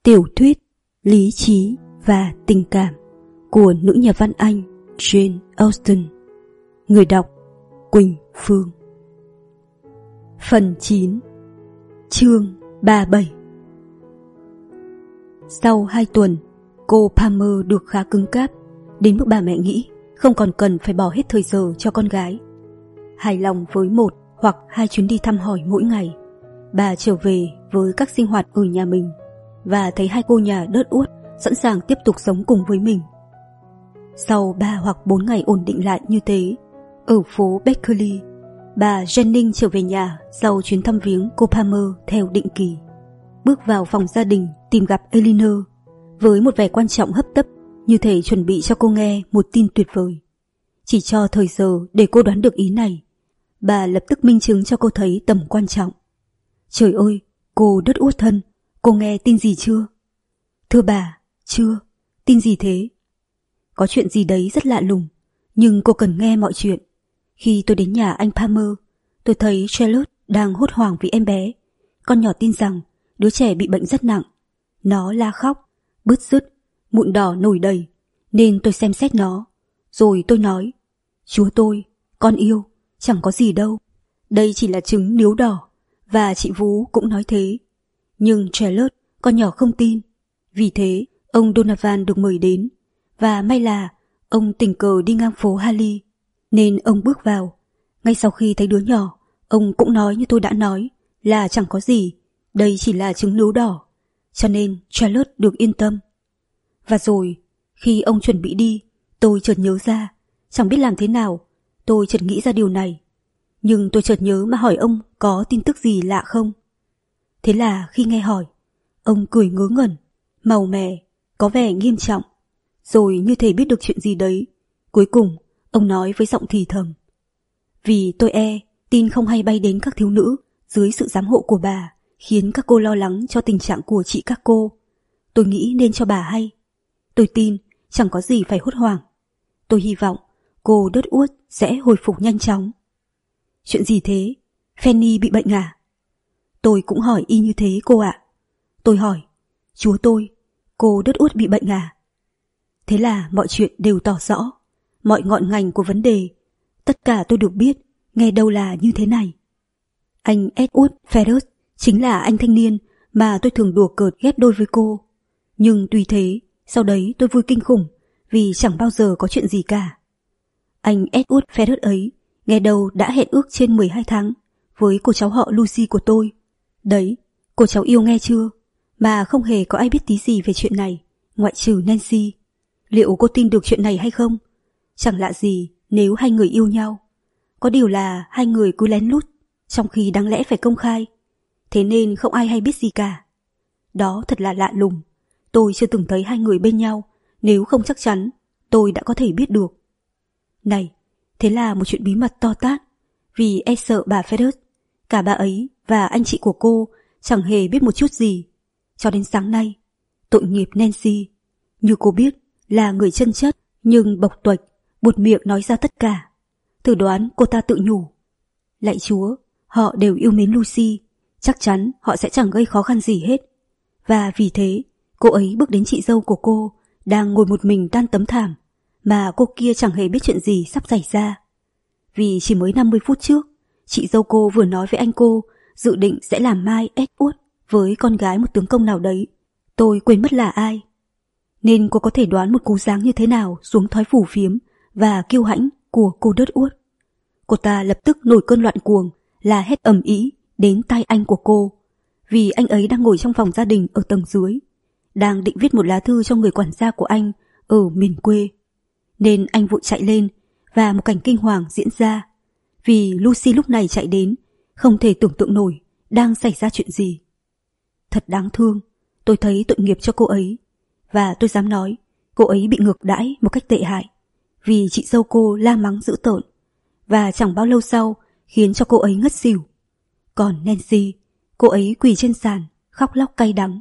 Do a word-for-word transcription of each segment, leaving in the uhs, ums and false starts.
Tiểu thuyết Lý trí và tình cảm của nữ nhà văn Anh Jane Austen. Người đọc Quỳnh Phương. Phần chín. Chương ba mươi bảy. Sau hai tuần, cô Palmer được khá cứng cáp, đến mức bà mẹ nghĩ không còn cần phải bỏ hết thời giờ cho con gái. Hài lòng với một hoặc hai chuyến đi thăm hỏi mỗi ngày, bà trở về với các sinh hoạt ở nhà mình và thấy hai cô nhà đớt uốt sẵn sàng tiếp tục sống cùng với mình. Sau ba hoặc bốn ngày ổn định lại như thế, ở phố Beckley, bà Jennings trở về nhà sau chuyến thăm viếng cô Palmer theo định kỳ. Bước vào phòng gia đình tìm gặp Elinor với một vẻ quan trọng hấp tấp, như thể chuẩn bị cho cô nghe một tin tuyệt vời. Chỉ cho thời giờ để cô đoán được ý này, bà lập tức minh chứng cho cô thấy tầm quan trọng. Trời ơi, cô đớt uốt thân, cô nghe tin gì chưa? Thưa bà, chưa. Tin gì thế? Có chuyện gì đấy rất lạ lùng, nhưng cô cần nghe mọi chuyện. Khi tôi đến nhà anh Palmer, tôi thấy Charlotte đang hốt hoảng vì em bé. Con nhỏ tin rằng đứa trẻ bị bệnh rất nặng. Nó la khóc, bứt rứt, mụn đỏ nổi đầy, nên tôi xem xét nó. Rồi tôi nói, Chúa tôi, con yêu, chẳng có gì đâu. Đây chỉ là trứng níu đỏ, và chị Vú cũng nói thế. Nhưng Charlotte, con nhỏ không tin. Vì thế, ông Donovan được mời đến, và may là ông tình cờ đi ngang phố Harley, nên ông bước vào. Ngay sau khi thấy đứa nhỏ, ông cũng nói như tôi đã nói, là chẳng có gì, đây chỉ là trứng níu đỏ, cho nên Charlotte được yên tâm. Và rồi, khi ông chuẩn bị đi, tôi chợt nhớ ra, chẳng biết làm thế nào, tôi chợt nghĩ ra điều này. Nhưng tôi chợt nhớ mà hỏi ông có tin tức gì lạ không. Thế là khi nghe hỏi, ông cười ngớ ngẩn, màu mè, có vẻ nghiêm trọng, rồi như thể biết được chuyện gì đấy. Cuối cùng, ông nói với giọng thì thầm, vì tôi e tin không hay bay đến các thiếu nữ dưới sự giám hộ của bà, khiến các cô lo lắng cho tình trạng của chị các cô. Tôi nghĩ nên cho bà hay. Tôi tin chẳng có gì phải hốt hoảng. Tôi hy vọng cô đớt uốt sẽ hồi phục nhanh chóng. Chuyện gì thế? Fanny bị bệnh à? Tôi cũng hỏi y như thế cô ạ. Tôi hỏi, Chúa tôi, cô đớt uốt bị bệnh à? Thế là mọi chuyện đều tỏ rõ, mọi ngọn ngành của vấn đề, tất cả tôi được biết, nghe đâu là như thế này. Anh Edward Ferrers chính là anh thanh niên mà tôi thường đùa cợt ghép đôi với cô. Nhưng tuy thế, sau đấy tôi vui kinh khủng vì chẳng bao giờ có chuyện gì cả. Anh Edward Ferrers ấy nghe đâu đã hẹn ước trên mười hai tháng với cô cháu họ Lucy của tôi. Đấy, cô cháu yêu nghe chưa? Mà không hề có ai biết tí gì về chuyện này, ngoại trừ Nancy. Liệu cô tin được chuyện này hay không? Chẳng lạ gì nếu hai người yêu nhau. Có điều là hai người cứ lén lút, trong khi đáng lẽ phải công khai. Thế nên không ai hay biết gì cả. Đó thật là lạ lùng. Tôi chưa từng thấy hai người bên nhau, nếu không chắc chắn, tôi đã có thể biết được. Này, thế là một chuyện bí mật to tát, vì e sợ bà Ferrers, cả bà ấy và anh chị của cô chẳng hề biết một chút gì. Cho đến sáng nay, tội nghiệp Nancy, như cô biết, là người chân chất, nhưng bộc tuệch, buột miệng nói ra tất cả. Thử đoán cô ta tự nhủ, lạy Chúa, họ đều yêu mến Lucy, chắc chắn họ sẽ chẳng gây khó khăn gì hết. Và vì thế, cô ấy bước đến chị dâu của cô, đang ngồi một mình tan tấm thảm, mà cô kia chẳng hề biết chuyện gì sắp xảy ra. Vì chỉ mới năm mươi phút trước, chị dâu cô vừa nói với anh cô dự định sẽ làm mai Edward với con gái một tướng công nào đấy, tôi quên mất là ai. Nên cô có thể đoán một cú giáng như thế nào xuống thói phủ phiếm và kiêu hãnh của cô đớt uốt. Cô ta lập tức nổi cơn loạn cuồng, la hét ầm ĩ đến tai anh của cô, vì anh ấy đang ngồi trong phòng gia đình ở tầng dưới, đang định viết một lá thư cho người quản gia của anh ở miền quê. Nên anh vội chạy lên, và một cảnh kinh hoàng diễn ra, vì Lucy lúc này chạy đến, không thể tưởng tượng nổi đang xảy ra chuyện gì. Thật đáng thương, tôi thấy tội nghiệp cho cô ấy, và tôi dám nói cô ấy bị ngược đãi một cách tệ hại, vì chị dâu cô la mắng dữ tợn, và chẳng bao lâu sau khiến cho cô ấy ngất xỉu. Còn Nancy, cô ấy quỳ trên sàn khóc lóc cay đắng.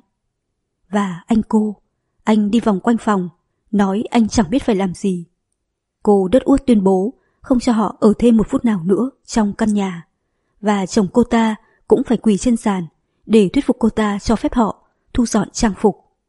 Và anh cô, anh đi vòng quanh phòng, nói anh chẳng biết phải làm gì. Cô đớt uốt tuyên bố không cho họ ở thêm một phút nào nữa trong căn nhà, và chồng cô ta cũng phải quỳ trên sàn để thuyết phục cô ta cho phép họ thu dọn trang phục,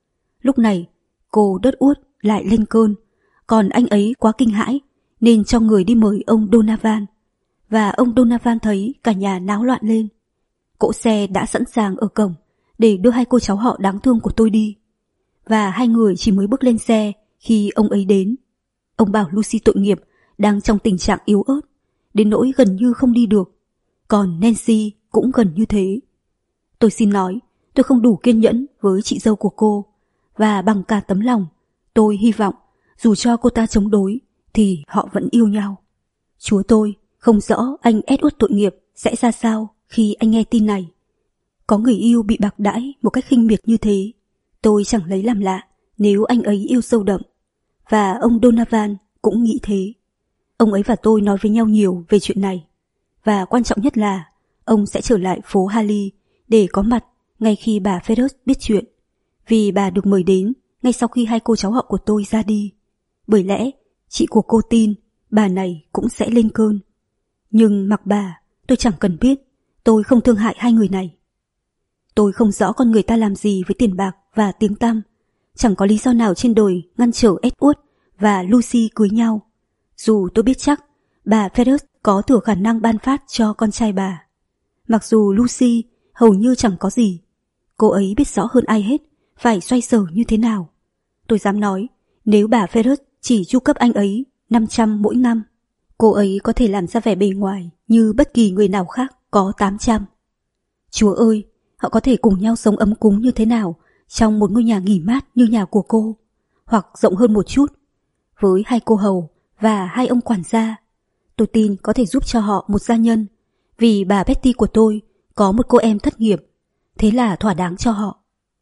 Lúc này, cô Đất Uốt lại lên cơn, còn anh ấy quá kinh hãi nên cho người đi mời ông Donovan. Và ông Donovan thấy cả nhà náo loạn lên. Cỗ xe đã sẵn sàng ở cổng để đưa hai cô cháu họ đáng thương của tôi đi. Và hai người chỉ mới bước lên xe khi ông ấy đến. Ông bảo Lucy tội nghiệp đang trong tình trạng yếu ớt, đến nỗi gần như không đi được. Còn Nancy cũng gần như thế. Tôi xin nói, tôi không đủ kiên nhẫn với chị dâu của cô, và bằng cả tấm lòng, tôi hy vọng dù cho cô ta chống đối thì họ vẫn yêu nhau. Chúa tôi, không rõ anh Edward tội nghiệp sẽ ra sao khi anh nghe tin này. Có người yêu bị bạc đãi một cách khinh miệt như thế, tôi chẳng lấy làm lạ nếu anh ấy yêu sâu đậm. Và ông Donovan cũng nghĩ thế. Ông ấy và tôi nói với nhau nhiều về chuyện này. Và quan trọng nhất là ông sẽ trở lại phố Harley để có mặt ngay khi bà Ferris biết chuyện, vì bà được mời đến ngay sau khi hai cô cháu họ của tôi ra đi. Bởi lẽ chị của cô tin bà này cũng sẽ lên cơn. Nhưng mặc bà, tôi chẳng cần biết, tôi không thương hại hai người này. Tôi không rõ con người ta làm gì với tiền bạc và tiếng tăm. Chẳng có lý do nào trên đời ngăn trở Edward và Lucy cưới nhau. Dù tôi biết chắc bà Ferris có thừa khả năng ban phát cho con trai bà. Mặc dù Lucy hầu như chẳng có gì, cô ấy biết rõ hơn ai hết phải xoay sở như thế nào. Tôi dám nói, nếu bà Ferris chỉ chu cấp anh ấy năm trăm mỗi năm, cô ấy có thể làm ra vẻ bề ngoài như bất kỳ người nào khác có tám trăm. Chúa ơi, họ có thể cùng nhau sống ấm cúng như thế nào trong một ngôi nhà nghỉ mát như nhà của cô, hoặc rộng hơn một chút, với hai cô hầu và hai ông quản gia. Tôi tin có thể giúp cho họ một gia nhân, vì bà Betty của tôi có một cô em thất nghiệp, thế là thỏa đáng cho họ.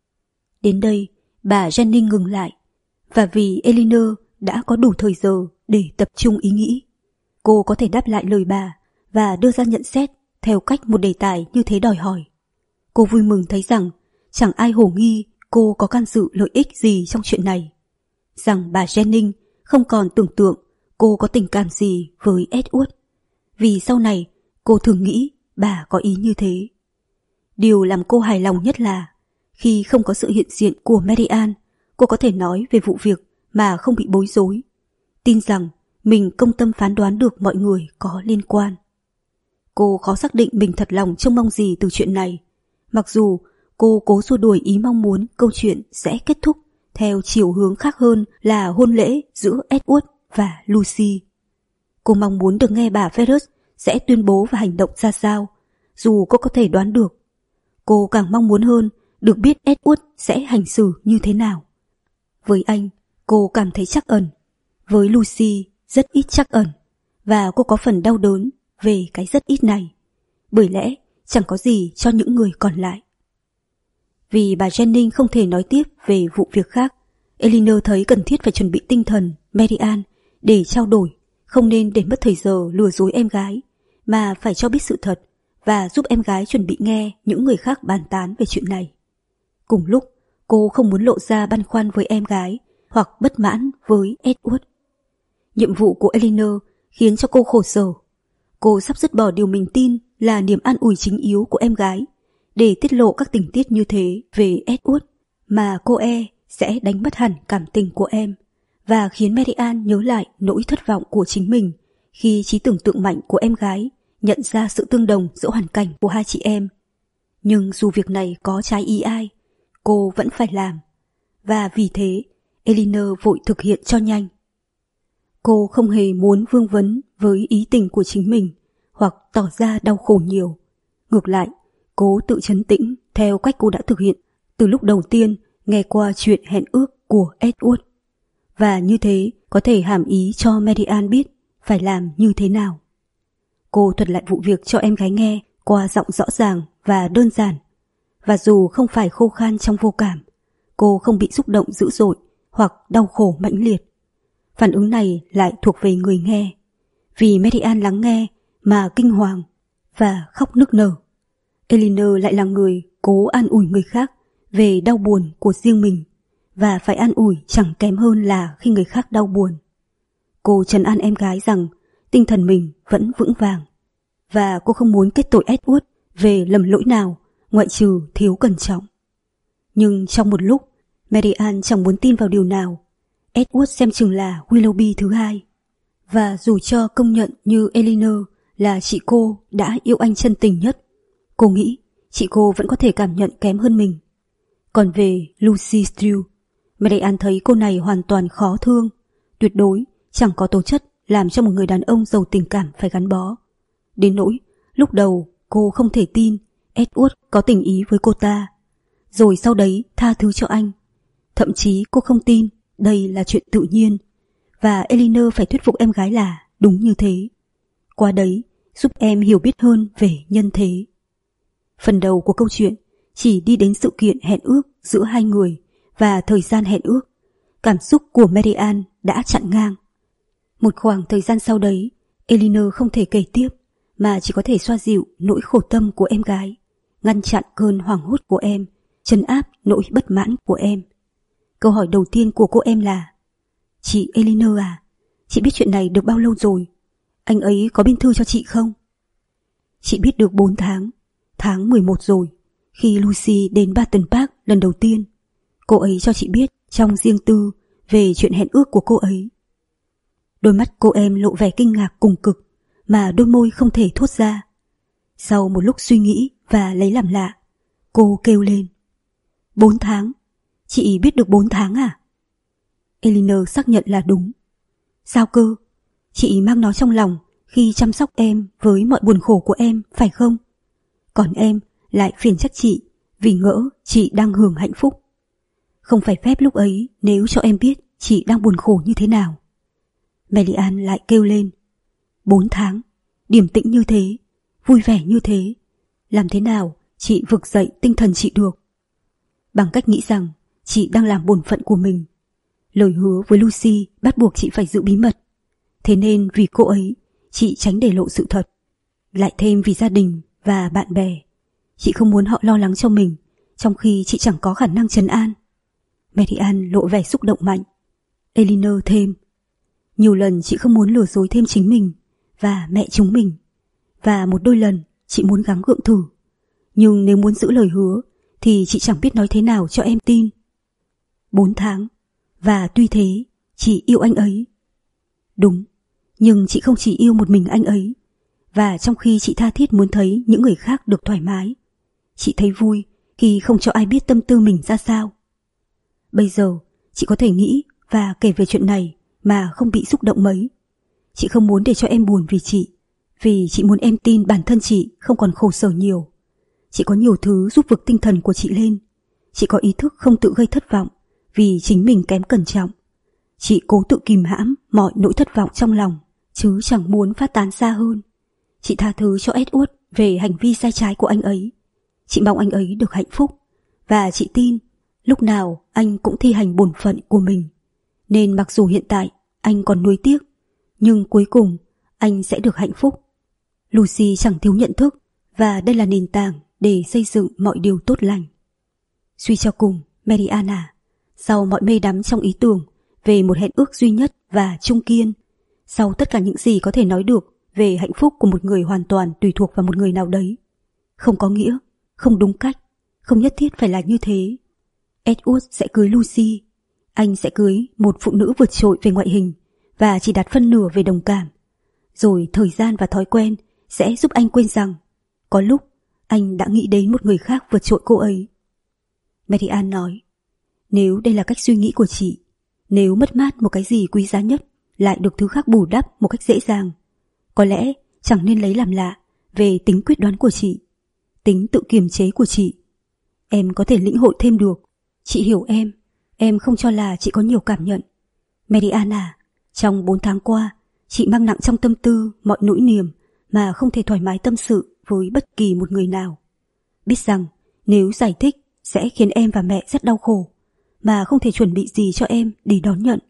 Đến đây, bà Jennings ngừng lại, và vì Eleanor đã có đủ thời giờ để tập trung ý nghĩ, cô có thể đáp lại lời bà và đưa ra nhận xét theo cách một đề tài như thế đòi hỏi. Cô vui mừng thấy rằng chẳng ai hồ nghi cô có can dự lợi ích gì trong chuyện này, rằng bà Jennings không còn tưởng tượng cô có tình cảm gì với Edward, vì sau này cô thường nghĩ bà có ý như thế. Điều làm cô hài lòng nhất là khi không có sự hiện diện của Mary Ann, cô có thể nói về vụ việc mà không bị bối rối, tin rằng mình công tâm phán đoán được mọi người có liên quan. Cô khó xác định mình thật lòng trông mong gì từ chuyện này, mặc dù cô cố xua đuổi ý mong muốn câu chuyện sẽ kết thúc theo chiều hướng khác hơn là hôn lễ giữa Edward và Lucy. Cô mong muốn được nghe bà Ferris sẽ tuyên bố và hành động ra sao, dù cô có thể đoán được. Cô càng mong muốn hơn được biết Edward sẽ hành xử như thế nào. Với anh, cô cảm thấy trắc ẩn. Với Lucy, rất ít trắc ẩn. Và cô có phần đau đớn về cái rất ít này. Bởi lẽ, chẳng có gì cho những người còn lại. Vì bà Jennings không thể nói tiếp về vụ việc khác, Eleanor thấy cần thiết phải chuẩn bị tinh thần Mary Ann để trao đổi, không nên để mất thời giờ lừa dối em gái, mà phải cho biết sự thật và giúp em gái chuẩn bị nghe những người khác bàn tán về chuyện này. Cùng lúc, cô không muốn lộ ra băn khoăn với em gái hoặc bất mãn với Edward. Nhiệm vụ của Eleanor khiến cho cô khổ sở. Cô sắp dứt bỏ điều mình tin là niềm an ủi chính yếu của em gái để tiết lộ các tình tiết như thế về Edward, mà cô e sẽ đánh mất hẳn cảm tình của em và khiến Mary Ann nhớ lại nỗi thất vọng của chính mình khi trí tưởng tượng mạnh của em gái nhận ra sự tương đồng giữa hoàn cảnh của hai chị em. Nhưng dù việc này có trái ý ai, cô vẫn phải làm, và vì thế Eleanor vội thực hiện cho nhanh. Cô không hề muốn vương vấn với ý tình của chính mình hoặc tỏ ra đau khổ nhiều. Ngược lại, cố tự trấn tĩnh theo cách cô đã thực hiện từ lúc đầu tiên nghe qua chuyện hẹn ước của Edward. Và như thế có thể hàm ý cho Mary Ann biết phải làm như thế nào. Cô thuật lại vụ việc cho em gái nghe qua giọng rõ ràng và đơn giản. Và dù không phải khô khan trong vô cảm, cô không bị xúc động dữ dội hoặc đau khổ mãnh liệt. Phản ứng này lại thuộc về người nghe, vì Mary Ann lắng nghe mà kinh hoàng và khóc nức nở. Eleanor lại là người cố an ủi người khác về đau buồn của riêng mình, và phải an ủi chẳng kém hơn là khi người khác đau buồn. Cô trấn an em gái rằng tinh thần mình vẫn vững vàng, và cô không muốn kết tội Edward về lầm lỗi nào ngoại trừ thiếu cẩn trọng. Nhưng trong một lúc, Mary Ann chẳng muốn tin vào điều nào. Edward xem chừng là Willoughby thứ hai. Và dù cho công nhận như Elinor là chị cô đã yêu anh chân tình nhất, cô nghĩ chị cô vẫn có thể cảm nhận kém hơn mình. Còn về Lucy Steele, Mary Ann thấy cô này hoàn toàn khó thương, tuyệt đối chẳng có tố chất làm cho một người đàn ông giàu tình cảm phải gắn bó. Đến nỗi lúc đầu cô không thể tin Edward có tình ý với cô ta, rồi sau đấy tha thứ cho anh. Thậm chí cô không tin đây là chuyện tự nhiên, và Elinor phải thuyết phục em gái là đúng như thế. Qua đấy giúp em hiểu biết hơn về nhân thế. Phần đầu của câu chuyện chỉ đi đến sự kiện hẹn ước giữa hai người và thời gian hẹn ước. Cảm xúc của Mary Ann đã chặn ngang. Một khoảng thời gian sau đấy, Elinor không thể kể tiếp, mà chỉ có thể xoa dịu nỗi khổ tâm của em gái, ngăn chặn cơn hoảng hốt của em, trấn áp nỗi bất mãn của em. Câu hỏi đầu tiên của cô em là: Chị Elinor à, chị biết chuyện này được bao lâu rồi? Anh ấy có biên thư cho chị không? Chị biết được bốn tháng, tháng mười một rồi, khi Lucy đến Barton Park lần đầu tiên. Cô ấy cho chị biết trong riêng tư về chuyện hẹn ước của cô ấy. Đôi mắt cô em lộ vẻ kinh ngạc cùng cực, mà đôi môi không thể thốt ra. Sau một lúc suy nghĩ và lấy làm lạ, cô kêu lên: Bốn tháng? Chị biết được bốn tháng à? Elinor xác nhận là đúng. Sao cơ? Chị mang nó trong lòng khi chăm sóc em với mọi buồn khổ của em, phải không? Còn em lại phiền trách chị vì ngỡ chị đang hưởng hạnh phúc. Không phải phép lúc ấy nếu cho em biết chị đang buồn khổ như thế nào. Mary Ann lại kêu lên: Bốn tháng, điềm tĩnh như thế, vui vẻ như thế, làm thế nào chị vực dậy tinh thần chị được? Bằng cách nghĩ rằng chị đang làm bổn phận của mình. Lời hứa với Lucy bắt buộc chị phải giữ bí mật. Thế nên vì cô ấy, chị tránh để lộ sự thật. Lại thêm vì gia đình và bạn bè, chị không muốn họ lo lắng cho mình, trong khi chị chẳng có khả năng trấn an. Mary Ann lộ vẻ xúc động mạnh. Elinor thêm: Nhiều lần chị không muốn lừa dối thêm chính mình và mẹ chúng mình, và một đôi lần chị muốn gắng gượng thử. Nhưng nếu muốn giữ lời hứa thì chị chẳng biết nói thế nào cho em tin. Bốn tháng, và tuy thế chị yêu anh ấy. Đúng, nhưng chị không chỉ yêu một mình anh ấy. Và trong khi chị tha thiết muốn thấy những người khác được thoải mái, chị thấy vui khi không cho ai biết tâm tư mình ra sao. Bây giờ chị có thể nghĩ và kể về chuyện này mà không bị xúc động mấy. Chị không muốn để cho em buồn vì chị, vì chị muốn em tin bản thân chị không còn khổ sở nhiều. Chị có nhiều thứ giúp vực tinh thần của chị lên. Chị có ý thức không tự gây thất vọng vì chính mình kém cẩn trọng. Chị cố tự kìm hãm mọi nỗi thất vọng trong lòng, chứ chẳng muốn phát tán xa hơn. Chị tha thứ cho Edward về hành vi sai trái của anh ấy. Chị mong anh ấy được hạnh phúc, và chị tin lúc nào anh cũng thi hành bổn phận của mình. Nên mặc dù hiện tại anh còn nuối tiếc, nhưng cuối cùng anh sẽ được hạnh phúc. Lucy chẳng thiếu nhận thức, và đây là nền tảng để xây dựng mọi điều tốt lành. Suy cho cùng, Mary Ann à, sau mọi mê đắm trong ý tưởng về một hẹn ước duy nhất và chung kiên, sau tất cả những gì có thể nói được về hạnh phúc của một người hoàn toàn tùy thuộc vào một người nào đấy, không có nghĩa, không đúng cách, không nhất thiết phải là như thế. Edward sẽ cưới Lucy. Anh sẽ cưới một phụ nữ vượt trội về ngoại hình và chỉ đạt phân nửa về đồng cảm. Rồi thời gian và thói quen sẽ giúp anh quên rằng có lúc anh đã nghĩ đến một người khác vượt trội cô ấy. Mary Ann nói: Nếu đây là cách suy nghĩ của chị, nếu mất mát một cái gì quý giá nhất lại được thứ khác bù đắp một cách dễ dàng, có lẽ chẳng nên lấy làm lạ về tính quyết đoán của chị, tính tự kiềm chế của chị. Em có thể lĩnh hội thêm được. Chị hiểu em, em không cho là chị có nhiều cảm nhận. Mary Ann à, trong bốn tháng qua, chị mang nặng trong tâm tư mọi nỗi niềm mà không thể thoải mái tâm sự với bất kỳ một người nào. Biết rằng nếu giải thích sẽ khiến em và mẹ rất đau khổ, mà không thể chuẩn bị gì cho em để đón nhận.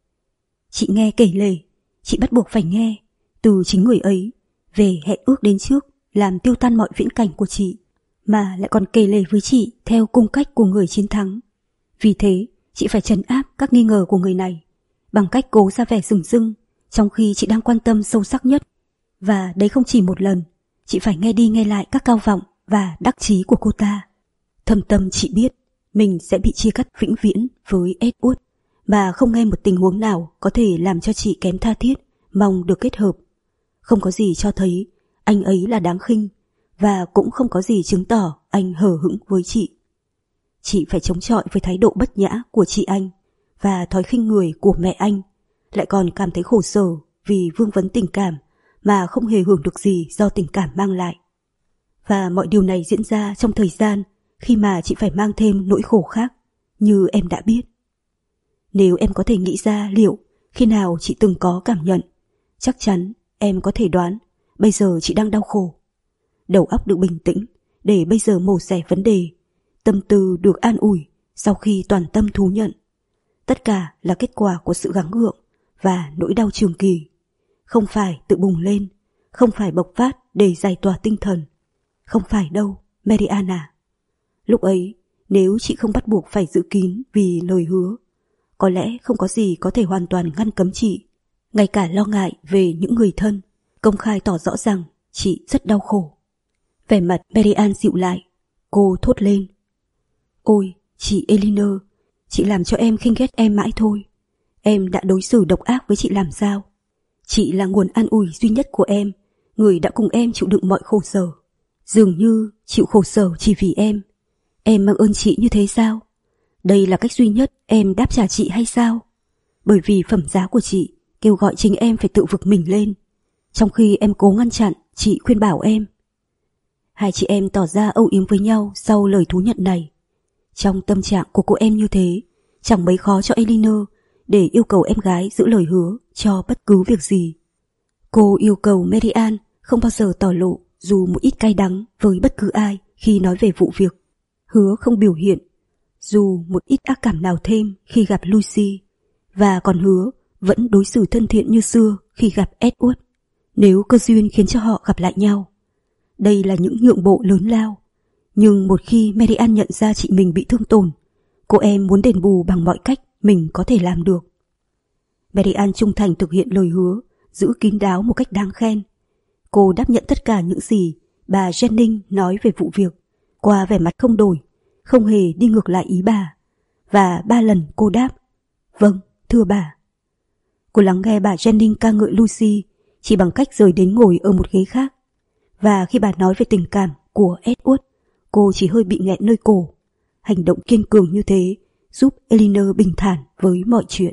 Chị nghe kể lể, chị bắt buộc phải nghe từ chính người ấy về hẹn ước đến trước làm tiêu tan mọi viễn cảnh của chị, mà lại còn kể lể với chị theo cung cách của người chiến thắng. Vì thế, chị phải trấn áp các nghi ngờ của người này bằng cách cố ra vẻ rừng rưng, trong khi chị đang quan tâm sâu sắc nhất. Và đấy không chỉ một lần, chị phải nghe đi nghe lại các cao vọng và đắc chí của cô ta. Thâm tâm chị biết, mình sẽ bị chia cắt vĩnh viễn với Edward, mà không nghe một tình huống nào có thể làm cho chị kém tha thiết mong được kết hợp. Không có gì cho thấy anh ấy là đáng khinh, và cũng không có gì chứng tỏ anh hờ hững với chị. Chị phải chống chọi với thái độ bất nhã của chị anh và thói khinh người của mẹ anh, lại còn cảm thấy khổ sở vì vương vấn tình cảm mà không hề hưởng được gì do tình cảm mang lại. Và mọi điều này diễn ra trong thời gian khi mà chị phải mang thêm nỗi khổ khác, như em đã biết. Nếu em có thể nghĩ ra liệu khi nào chị từng có cảm nhận, chắc chắn em có thể đoán bây giờ chị đang đau khổ. Đầu óc được bình tĩnh để bây giờ mổ xẻ vấn đề, tâm tư được an ủi sau khi toàn tâm thú nhận. Tất cả là kết quả của sự gắng gượng và nỗi đau trường kỳ, không phải tự bùng lên, không phải bộc phát để giải tỏa tinh thần. Không phải đâu, Marianne à. Lúc ấy, nếu chị không bắt buộc phải giữ kín vì lời hứa, có lẽ không có gì có thể hoàn toàn ngăn cấm chị, ngay cả lo ngại về những người thân, công khai tỏ rõ rằng chị rất đau khổ. Vẻ mặt Marianne dịu lại, cô thốt lên. Ôi, chị Elinor, chị làm cho em khinh ghét em mãi thôi. Em đã đối xử độc ác với chị làm sao? Chị là nguồn an ủi duy nhất của em, người đã cùng em chịu đựng mọi khổ sở. Dường như chịu khổ sở chỉ vì em. Em mang ơn chị như thế sao? Đây là cách duy nhất em đáp trả chị hay sao? Bởi vì phẩm giá của chị kêu gọi chính em phải tự vực mình lên, trong khi em cố ngăn chặn chị khuyên bảo em. Hai chị em tỏ ra âu yếm với nhau sau lời thú nhận này. Trong tâm trạng của cô em như thế, chẳng mấy khó cho Elinor để yêu cầu em gái giữ lời hứa cho bất cứ việc gì. Cô yêu cầu Marianne không bao giờ tỏ lộ dù một ít cay đắng với bất cứ ai khi nói về vụ việc, hứa không biểu hiện dù một ít ác cảm nào thêm khi gặp Lucy, và còn hứa vẫn đối xử thân thiện như xưa khi gặp Edward, nếu cơ duyên khiến cho họ gặp lại nhau. Đây là những nhượng bộ lớn lao, nhưng một khi Marianne nhận ra chị mình bị thương tổn, cô em muốn đền bù bằng mọi cách mình có thể làm được. Marianne trung thành thực hiện lời hứa, giữ kín đáo một cách đáng khen. Cô đáp nhận tất cả những gì bà Jennings nói về vụ việc, qua vẻ mặt không đổi, không hề đi ngược lại ý bà. Và ba lần cô đáp, vâng, thưa bà. Cô lắng nghe bà Jennings ca ngợi Lucy chỉ bằng cách rời đến ngồi ở một ghế khác. Và khi bà nói về tình cảm của Edward, cô chỉ hơi bị nghẹn nơi cổ. Hành động kiên cường như thế giúp Elinor bình thản với mọi chuyện.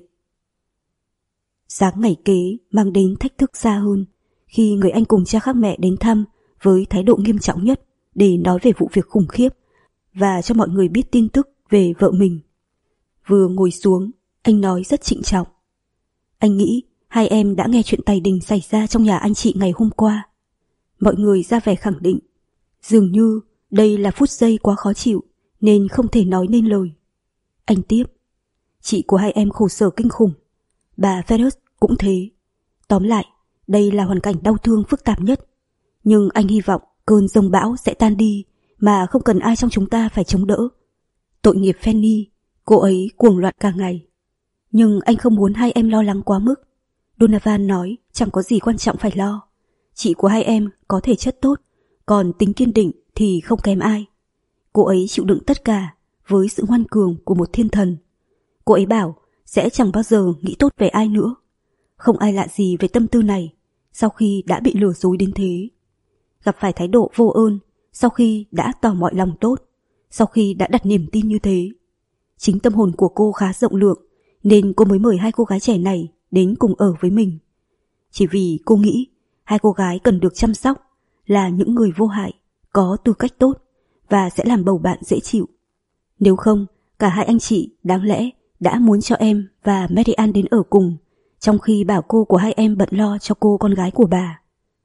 Sáng ngày kế mang đến thách thức xa hơn, khi người anh cùng cha khác mẹ đến thăm với thái độ nghiêm trọng nhất để nói về vụ việc khủng khiếp và cho mọi người biết tin tức về vợ mình. Vừa ngồi xuống, anh nói rất trịnh trọng. Anh nghĩ hai em đã nghe chuyện tài đình xảy ra trong nhà anh chị ngày hôm qua. Mọi người ra vẻ khẳng định, dường như đây là phút giây quá khó chịu nên không thể nói nên lời. Anh tiếp, chị của hai em khổ sở kinh khủng, bà Ferris cũng thế. Tóm lại, đây là hoàn cảnh đau thương phức tạp nhất, nhưng anh hy vọng cơn giông bão sẽ tan đi mà không cần ai trong chúng ta phải chống đỡ. Tội nghiệp Fanny, cô ấy cuồng loạn cả ngày. Nhưng anh không muốn hai em lo lắng quá mức. Donovan nói chẳng có gì quan trọng phải lo. Chị của hai em có thể chất tốt, còn tính kiên định thì không kém ai. Cô ấy chịu đựng tất cả với sự ngoan cường của một thiên thần. Cô ấy bảo sẽ chẳng bao giờ nghĩ tốt về ai nữa. Không ai lạ gì về tâm tư này sau khi đã bị lừa dối đến thế. Gặp phải thái độ vô ơn sau khi đã tỏ mọi lòng tốt, sau khi đã đặt niềm tin như thế. Chính tâm hồn của cô khá rộng lượng nên cô mới mời hai cô gái trẻ này đến cùng ở với mình. Chỉ vì cô nghĩ hai cô gái cần được chăm sóc, là những người vô hại, có tư cách tốt và sẽ làm bầu bạn dễ chịu. Nếu không, cả hai anh chị đáng lẽ đã muốn cho em và Marianne đến ở cùng, trong khi bảo cô của hai em bận lo cho cô con gái của bà.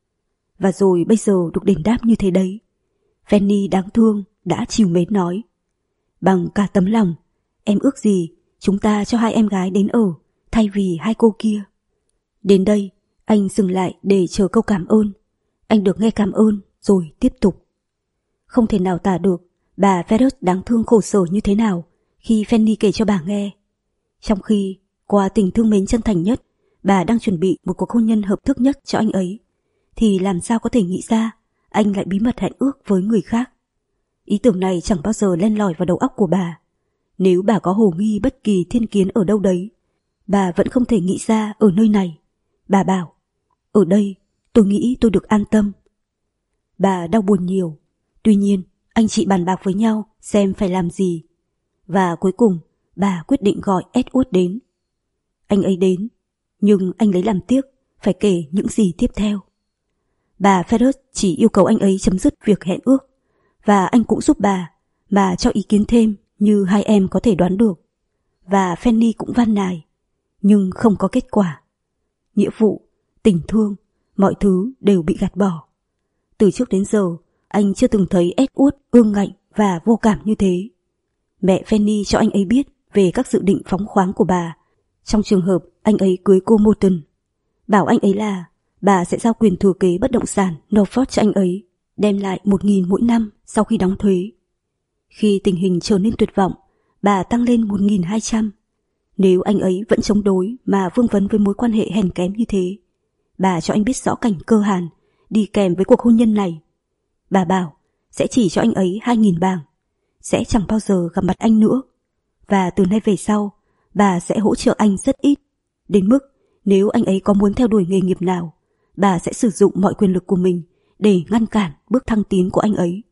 Và rồi bây giờ được đền đáp như thế đấy. Fanny đáng thương đã chiều mến nói, bằng cả tấm lòng, em ước gì chúng ta cho hai em gái đến ở thay vì hai cô kia. Đến đây, anh dừng lại để chờ câu cảm ơn. Anh được nghe cảm ơn rồi tiếp tục. Không thể nào tả được bà Ferris đáng thương khổ sở như thế nào khi Fanny kể cho bà nghe. Trong khi, qua tình thương mến chân thành nhất, bà đang chuẩn bị một cuộc hôn nhân hợp thức nhất cho anh ấy, thì làm sao có thể nghĩ ra anh lại bí mật hẹn ước với người khác. Ý tưởng này chẳng bao giờ len lỏi vào đầu óc của bà, Nếu bà có hồ nghi bất kỳ thiên kiến ở đâu đấy, bà vẫn không thể nghĩ ra ở nơi này. Bà bảo, ở đây tôi nghĩ tôi được an tâm. Bà đau buồn nhiều. Tuy nhiên, anh chị bàn bạc với nhau xem phải làm gì. Và cuối cùng, bà quyết định gọi Edward đến. Anh ấy đến, nhưng anh lấy làm tiếc phải kể những gì tiếp theo. Bà Ferris chỉ yêu cầu anh ấy chấm dứt việc hẹn ước, và anh cũng giúp bà mà cho ý kiến thêm như hai em có thể đoán được. Và Fanny cũng van nài, nhưng không có kết quả. Nghĩa vụ, tình thương, mọi thứ đều bị gạt bỏ. Từ trước đến giờ, anh chưa từng thấy Edward ương ngạnh và vô cảm như thế. Mẹ Fanny cho anh ấy biết về các dự định phóng khoáng của bà trong trường hợp anh ấy cưới cô Morton. Bảo anh ấy là bà sẽ giao quyền thừa kế bất động sản Norfolk cho anh ấy, đem lại một nghìn mỗi năm sau khi đóng thuế. Khi tình hình trở nên tuyệt vọng, bà tăng lên một nghìn hai trăm. Nếu anh ấy vẫn chống đối mà vương vấn với mối quan hệ hèn kém như thế, bà cho anh biết rõ cảnh cơ hàn đi kèm với cuộc hôn nhân này. Bà bảo sẽ chỉ cho anh ấy hai nghìn bảng, sẽ chẳng bao giờ gặp mặt anh nữa. Và từ nay về sau, bà sẽ hỗ trợ anh rất ít, đến mức nếu anh ấy có muốn theo đuổi nghề nghiệp nào, bà sẽ sử dụng mọi quyền lực của mình để ngăn cản bước thăng tiến của anh ấy.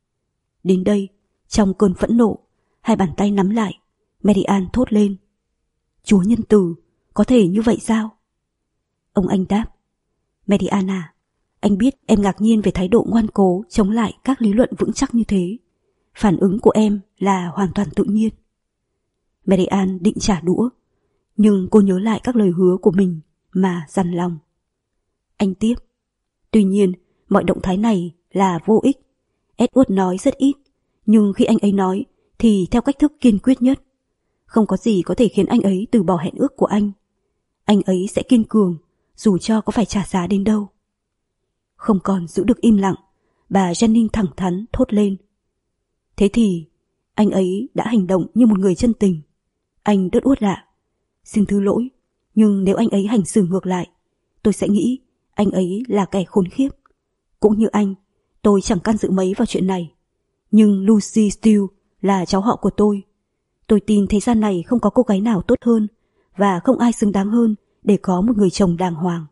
Đến đây, trong cơn phẫn nộ, hai bàn tay nắm lại, Mary Ann thốt lên. Chúa nhân từ, có thể như vậy sao? Ông anh đáp, Mary Ann à, anh biết em ngạc nhiên về thái độ ngoan cố chống lại các lý luận vững chắc như thế. Phản ứng của em là hoàn toàn tự nhiên. Mary Ann định trả đũa, nhưng cô nhớ lại các lời hứa của mình mà dằn lòng. Anh tiếp, tuy nhiên mọi động thái này là vô ích. Edward nói rất ít, nhưng khi anh ấy nói thì theo cách thức kiên quyết nhất. Không có gì có thể khiến anh ấy từ bỏ hẹn ước của anh. Anh ấy sẽ kiên cường, dù cho có phải trả giá đến đâu. Không còn giữ được im lặng, bà Jennings thẳng thắn thốt lên. Thế thì, anh ấy đã hành động như một người chân tình. Anh Đất Uất ạ, xin thứ lỗi, nhưng nếu anh ấy hành xử ngược lại, tôi sẽ nghĩ anh ấy là kẻ khốn khiếp. Cũng như anh, tôi chẳng can dự mấy vào chuyện này. Nhưng Lucy Steele là cháu họ của tôi. Tôi tin thế gian này không có cô gái nào tốt hơn, và không ai xứng đáng hơn để có một người chồng đàng hoàng.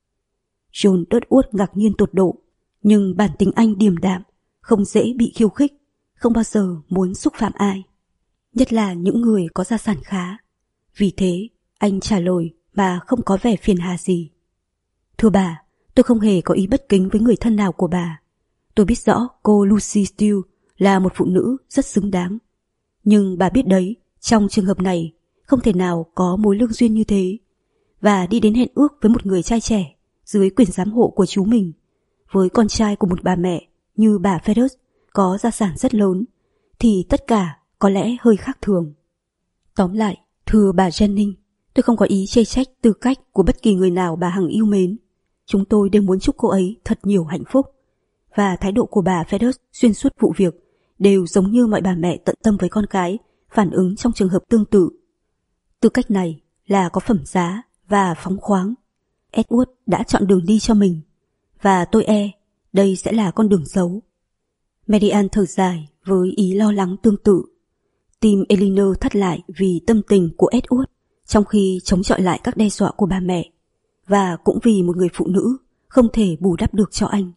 John Đất Uất ngạc nhiên tột độ, nhưng bản tính anh điềm đạm, không dễ bị khiêu khích, không bao giờ muốn xúc phạm ai, nhất là những người có gia sản khá. Vì thế, anh trả lời mà không có vẻ phiền hà gì. Thưa bà, tôi không hề có ý bất kính với người thân nào của bà. Tôi biết rõ cô Lucy Steele là một phụ nữ rất xứng đáng. Nhưng bà biết đấy, trong trường hợp này, không thể nào có mối lương duyên như thế. Và đi đến hẹn ước với một người trai trẻ, dưới quyền giám hộ của chú mình, với con trai của một bà mẹ như bà Ferris có gia sản rất lớn, thì tất cả có lẽ hơi khác thường. Tóm lại, thưa bà Jennings, tôi không có ý chê trách tư cách của bất kỳ người nào bà hằng yêu mến. Chúng tôi đều muốn chúc cô ấy thật nhiều hạnh phúc. Và thái độ của bà Ferris xuyên suốt vụ việc đều giống như mọi bà mẹ tận tâm với con cái phản ứng trong trường hợp tương tự. Tư cách này là có phẩm giá và phóng khoáng. Edward đã chọn đường đi cho mình, và tôi e đây sẽ là con đường xấu. Mary Ann thở dài với ý lo lắng tương tự. Tim Elinor thắt lại vì tâm tình của Edward, trong khi chống chọi lại các đe dọa của bà mẹ, và cũng vì một người phụ nữ không thể bù đắp được cho anh.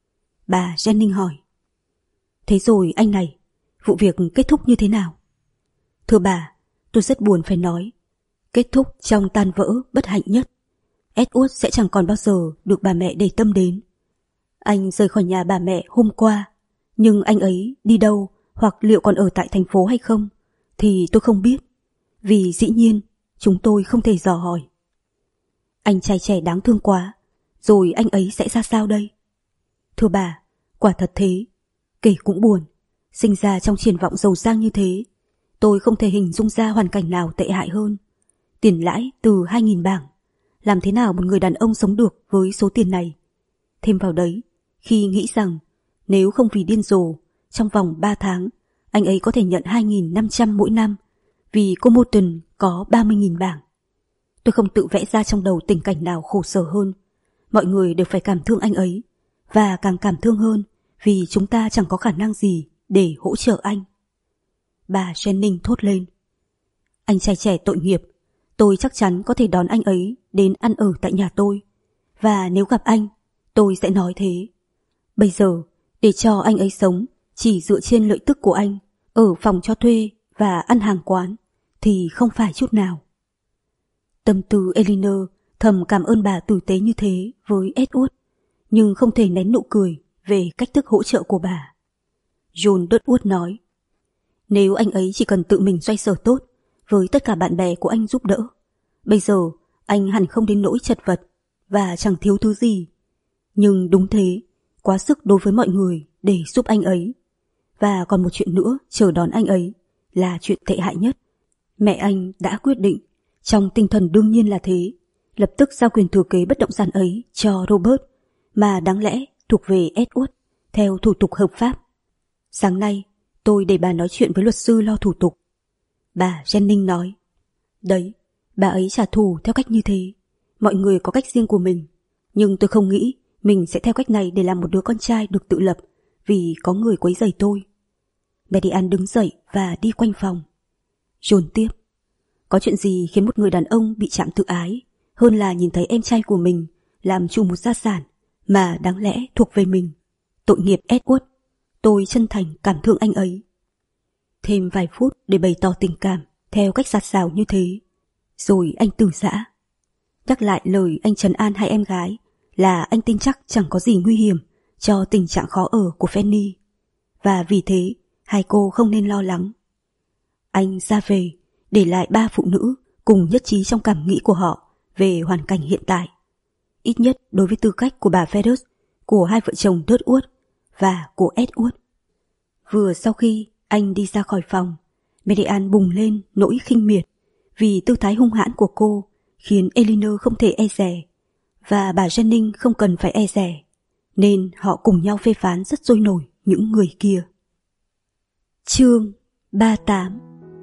Bà Jennings hỏi, thế rồi anh này, vụ việc kết thúc như thế nào? Thưa bà, tôi rất buồn phải nói, kết thúc trong tan vỡ bất hạnh nhất. Edward sẽ chẳng còn bao giờ được bà mẹ để tâm đến. Anh rời khỏi nhà bà mẹ hôm qua, nhưng anh ấy đi đâu hoặc liệu còn ở tại thành phố hay không thì tôi không biết, vì dĩ nhiên chúng tôi không thể dò hỏi. Anh trai trẻ đáng thương quá, rồi anh ấy sẽ ra sao đây? Thưa bà, quả thật thế, kể cũng buồn, sinh ra trong triển vọng giàu sang như thế, tôi không thể hình dung ra hoàn cảnh nào tệ hại hơn. Tiền lãi từ hai nghìn bảng, làm thế nào một người đàn ông sống được với số tiền này? Thêm vào đấy, khi nghĩ rằng nếu không vì điên rồ, trong vòng ba tháng, anh ấy có thể nhận hai nghìn năm trăm mỗi năm, vì cô Morton có ba mươi nghìn bảng. Tôi không tự vẽ ra trong đầu tình cảnh nào khổ sở hơn. Mọi người đều phải cảm thương anh ấy, và càng cảm thương hơn vì chúng ta chẳng có khả năng gì để hỗ trợ anh. bà Jennings thốt lên. Anh trai trẻ tội nghiệp, tôi chắc chắn có thể đón anh ấy đến ăn ở tại nhà tôi. Và nếu gặp anh, tôi sẽ nói thế. Bây giờ, để cho anh ấy sống chỉ dựa trên lợi tức của anh, ở phòng cho thuê và ăn hàng quán, thì không phải chút nào. Tâm tư Elinor thầm cảm ơn bà tử tế như thế với Edward, nhưng không thể nén nụ cười về cách thức hỗ trợ của bà. John Dudwood nói, nếu anh ấy chỉ cần tự mình xoay sở tốt với tất cả bạn bè của anh giúp đỡ, bây giờ anh hẳn không đến nỗi chật vật và chẳng thiếu thứ gì. Nhưng đúng thế, quá sức đối với mọi người để giúp anh ấy. Và còn một chuyện nữa chờ đón anh ấy là chuyện tệ hại nhất. Mẹ anh đã quyết định, trong tinh thần đương nhiên là thế, lập tức giao quyền thừa kế bất động sản ấy cho Robert, mà đáng lẽ thuộc về Edward theo thủ tục hợp pháp. Sáng nay tôi để bà nói chuyện với luật sư lo thủ tục. Bà Jennings nói, đấy, bà ấy trả thù theo cách như thế. Mọi người có cách riêng của mình, nhưng tôi không nghĩ mình sẽ theo cách này để làm một đứa con trai được tự lập vì có người quấy rầy tôi. Median đứng dậy và đi quanh phòng. John tiếp, có chuyện gì khiến một người đàn ông bị chạm tự ái hơn là nhìn thấy em trai của mình làm chủ một gia sản mà đáng lẽ thuộc về mình. Tội nghiệp Edward, tôi chân thành cảm thương anh ấy. Thêm vài phút để bày tỏ tình cảm theo cách sạt sào như thế, rồi anh từ giã. Nhắc lại lời anh trấn an hai em gái là anh tin chắc chẳng có gì nguy hiểm cho tình trạng khó ở của Fanny, và vì thế hai cô không nên lo lắng. Anh ra về, để lại ba phụ nữ cùng nhất trí trong cảm nghĩ của họ về hoàn cảnh hiện tại, ít nhất đối với tư cách của bà Fergus, của hai vợ chồng Dudwood và của Edward. Vừa sau khi anh đi ra khỏi phòng, Median bùng lên nỗi khinh miệt vì tư thái hung hãn của cô khiến Elinor không thể e dè, và bà Jennings không cần phải e dè, nên họ cùng nhau phê phán rất sôi nổi những người kia. Chương ba mươi tám.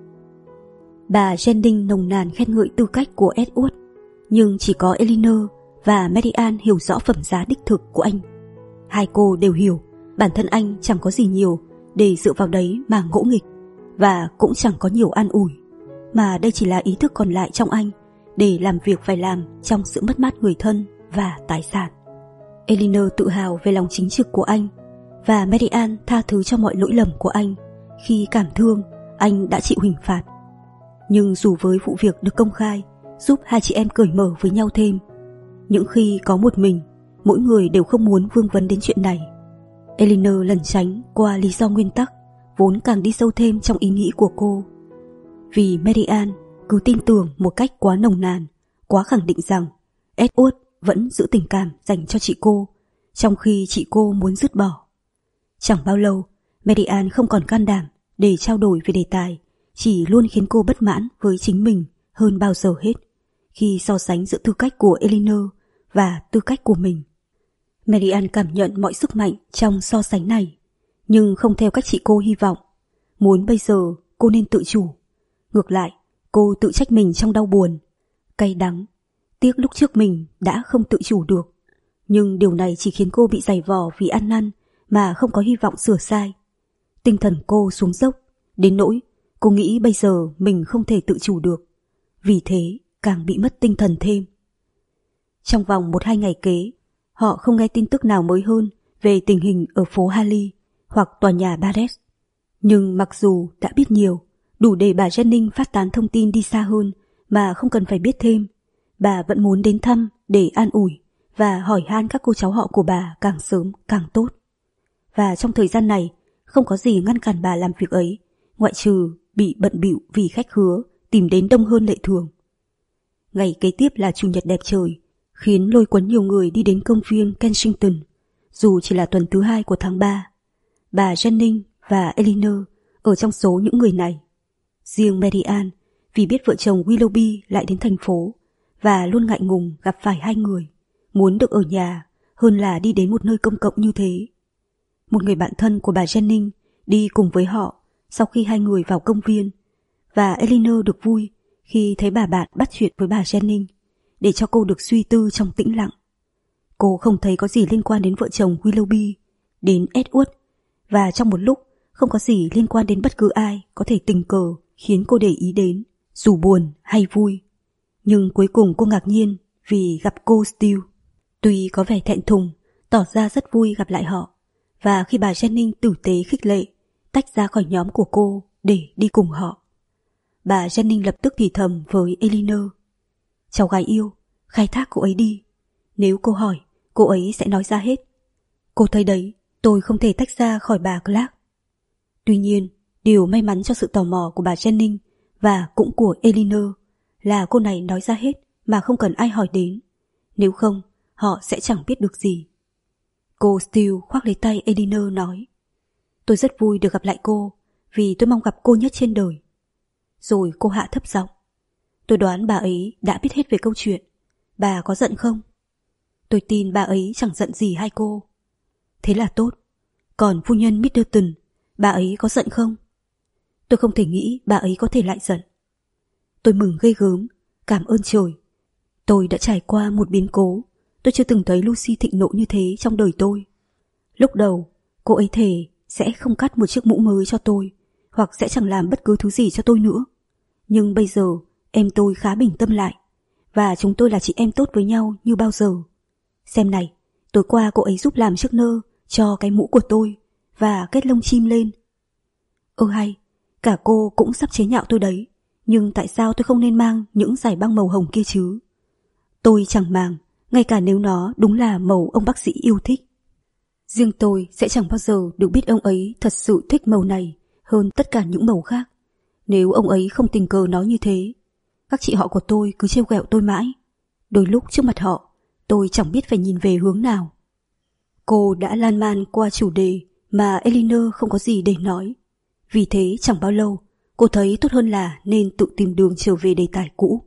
Bà Jennings nồng nàn khen ngợi tư cách của Edward, nhưng chỉ có Elinor và Median hiểu rõ phẩm giá đích thực của anh. Hai cô đều hiểu bản thân anh chẳng có gì nhiều để dựa vào đấy mà ngỗ nghịch, và cũng chẳng có nhiều an ủi, mà đây chỉ là ý thức còn lại trong anh để làm việc phải làm trong sự mất mát người thân và tài sản. Elinor tự hào về lòng chính trực của anh, và Median tha thứ cho mọi lỗi lầm của anh khi cảm thương anh đã chịu hình phạt. Nhưng dù với vụ việc được công khai giúp hai chị em cởi mở với nhau thêm, những khi có một mình, mỗi người đều không muốn vương vấn đến chuyện này. Elinor lẩn tránh qua lý do nguyên tắc, vốn càng đi sâu thêm trong ý nghĩ của cô. Vì Median cứ tin tưởng một cách quá nồng nàn, quá khẳng định rằng Edward vẫn giữ tình cảm dành cho chị cô, trong khi chị cô muốn dứt bỏ. Chẳng bao lâu, Median không còn can đảm để trao đổi về đề tài, chỉ luôn khiến cô bất mãn với chính mình hơn bao giờ hết, khi so sánh giữa tư cách của Elinor và tư cách của mình. Median cảm nhận mọi sức mạnh trong so sánh này, nhưng không theo cách chị cô hy vọng. Muốn bây giờ cô nên tự chủ. Ngược lại, cô tự trách mình trong đau buồn, cay đắng, tiếc lúc trước mình đã không tự chủ được. Nhưng điều này chỉ khiến cô bị giày vò vì ăn năn mà không có hy vọng sửa sai. Tinh thần cô xuống dốc, đến nỗi cô nghĩ bây giờ mình không thể tự chủ được, vì thế càng bị mất tinh thần thêm. Trong vòng một hai ngày kế, họ không nghe tin tức nào mới hơn về tình hình ở phố Harley hoặc tòa nhà Barrett. Nhưng mặc dù đã biết nhiều, đủ để bà Jennings phát tán thông tin đi xa hơn mà không cần phải biết thêm, bà vẫn muốn đến thăm để an ủi và hỏi han các cô cháu họ của bà càng sớm càng tốt. Và trong thời gian này, không có gì ngăn cản bà làm việc ấy, ngoại trừ bị bận bịu vì khách khứa tìm đến đông hơn lệ thường. Ngày kế tiếp là Chủ nhật đẹp trời, khiến lôi cuốn nhiều người đi đến công viên Kensington, dù chỉ là tuần thứ hai của tháng ba. Bà Jennings và Elinor ở trong số những người này. Riêng Median, vì biết vợ chồng Willoughby lại đến thành phố và luôn ngại ngùng gặp phải hai người, muốn được ở nhà hơn là đi đến một nơi công cộng như thế. Một người bạn thân của bà Jennings đi cùng với họ sau khi hai người vào công viên, và Elinor được vui khi thấy bà bạn bắt chuyện với bà Jennings để cho cô được suy tư trong tĩnh lặng. Cô không thấy có gì liên quan đến vợ chồng Willoughby, đến Edward, và trong một lúc không có gì liên quan đến bất cứ ai có thể tình cờ khiến cô để ý đến, dù buồn hay vui. Nhưng cuối cùng cô ngạc nhiên vì gặp cô Steele. Tuy có vẻ thẹn thùng, tỏ ra rất vui gặp lại họ, và khi bà Jennings tử tế khích lệ, tách ra khỏi nhóm của cô để đi cùng họ. Bà Jennings lập tức thì thầm với Elinor: cháu gái yêu, khai thác cô ấy đi. Nếu cô hỏi, cô ấy sẽ nói ra hết. Cô thấy đấy, tôi không thể tách ra khỏi bà Clark. Tuy nhiên, điều may mắn cho sự tò mò của bà Jennings và cũng của Elinor là cô này nói ra hết mà không cần ai hỏi đến. Nếu không, họ sẽ chẳng biết được gì. Cô Steele khoác lấy tay Elinor nói: tôi rất vui được gặp lại cô, vì tôi mong gặp cô nhất trên đời. Rồi cô hạ thấp giọng: tôi đoán bà ấy đã biết hết về câu chuyện. Bà có giận không? Tôi tin bà ấy chẳng giận gì hai cô. Thế là tốt. Còn phu nhân Middleton, bà ấy có giận không? Tôi không thể nghĩ bà ấy có thể lại giận. Tôi mừng ghê gớm, cảm ơn trời. Tôi đã trải qua một biến cố. Tôi chưa từng thấy Lucy thịnh nộ như thế trong đời tôi. Lúc đầu, cô ấy thề sẽ không cắt một chiếc mũ mới cho tôi, hoặc sẽ chẳng làm bất cứ thứ gì cho tôi nữa. Nhưng bây giờ, em tôi khá bình tâm lại, và chúng tôi là chị em tốt với nhau như bao giờ. Xem này, tối qua cô ấy giúp làm chiếc nơ cho cái mũ của tôi và kết lông chim lên. Ơ hay, cả cô cũng sắp chế nhạo tôi đấy, nhưng tại sao tôi không nên mang những dải băng màu hồng kia chứ? Tôi chẳng màng, ngay cả nếu nó đúng là màu ông bác sĩ yêu thích. Riêng tôi sẽ chẳng bao giờ được biết ông ấy thật sự thích màu này hơn tất cả những màu khác. Nếu ông ấy không tình cờ nói như thế, các chị họ của tôi cứ trêu ghẹo tôi mãi. Đôi lúc trước mặt họ, tôi chẳng biết phải nhìn về hướng nào. Cô đã lan man qua chủ đề mà Elinor không có gì để nói. Vì thế chẳng bao lâu, cô thấy tốt hơn là nên tự tìm đường trở về đề tài cũ.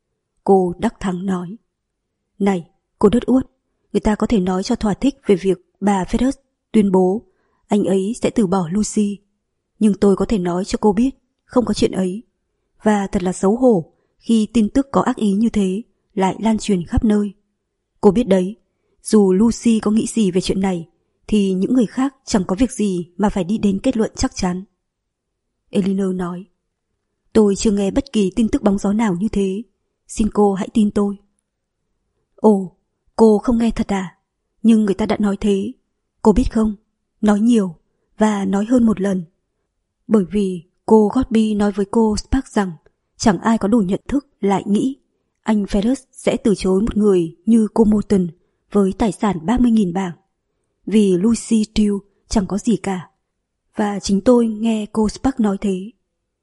Cô đắc thắng nói: này, cô đất uất, người ta có thể nói cho thỏa thích về việc bà Ferris tuyên bố anh ấy sẽ từ bỏ Lucy. Nhưng tôi có thể nói cho cô biết, không có chuyện ấy. Và thật là xấu hổ khi tin tức có ác ý như thế lại lan truyền khắp nơi. Cô biết đấy, dù Lucy có nghĩ gì về chuyện này, thì những người khác chẳng có việc gì mà phải đi đến kết luận chắc chắn. Elinor nói: tôi chưa nghe bất kỳ tin tức bóng gió nào như thế. Xin cô hãy tin tôi. Ồ, cô không nghe thật à? Nhưng người ta đã nói thế. Cô biết không? Nói nhiều, và nói hơn một lần. Bởi vì cô Godby nói với cô Spark rằng chẳng ai có đủ nhận thức lại nghĩ anh Ferris sẽ từ chối một người như cô Morton với tài sản ba mươi nghìn bảng. Vì Lucy Steele chẳng có gì cả. Và chính tôi nghe cô Spark nói thế.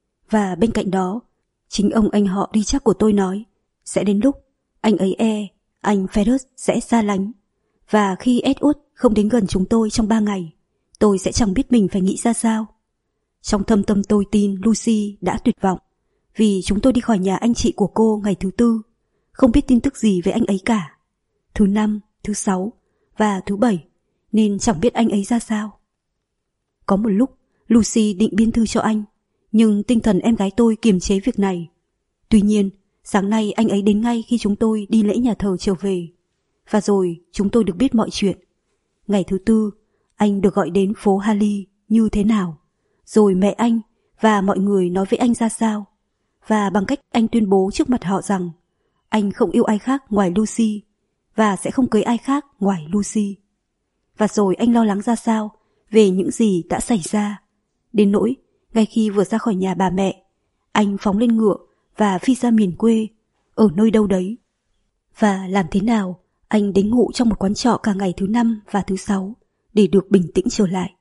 Và bên cạnh đó, chính ông anh họ đi chắc của tôi nói sẽ đến lúc anh ấy e anh Ferris sẽ xa lánh. Và khi Edward không đến gần chúng tôi trong ba ngày, tôi sẽ chẳng biết mình phải nghĩ ra sao. Trong thâm tâm tôi tin Lucy đã tuyệt vọng, vì chúng tôi đi khỏi nhà anh chị của cô ngày thứ tư, không biết tin tức gì về anh ấy cả. Thứ năm, thứ sáu và thứ bảy, nên chẳng biết anh ấy ra sao. Có một lúc, Lucy định biên thư cho anh, nhưng tinh thần em gái tôi kiềm chế việc này. Tuy nhiên, sáng nay anh ấy đến ngay khi chúng tôi đi lễ nhà thờ trở về. Và rồi chúng tôi được biết mọi chuyện. Ngày thứ tư, anh được gọi đến phố Harley như thế nào. Rồi mẹ anh và mọi người nói với anh ra sao. Và bằng cách anh tuyên bố trước mặt họ rằng anh không yêu ai khác ngoài Lucy và sẽ không cưới ai khác ngoài Lucy. Và rồi anh lo lắng ra sao về những gì đã xảy ra. Đến nỗi, ngay khi vừa ra khỏi nhà bà mẹ, anh phóng lên ngựa và phi ra miền quê, ở nơi đâu đấy. Và làm thế nào anh đến ngủ trong một quán trọ cả ngày thứ năm và thứ sáu để được bình tĩnh trở lại.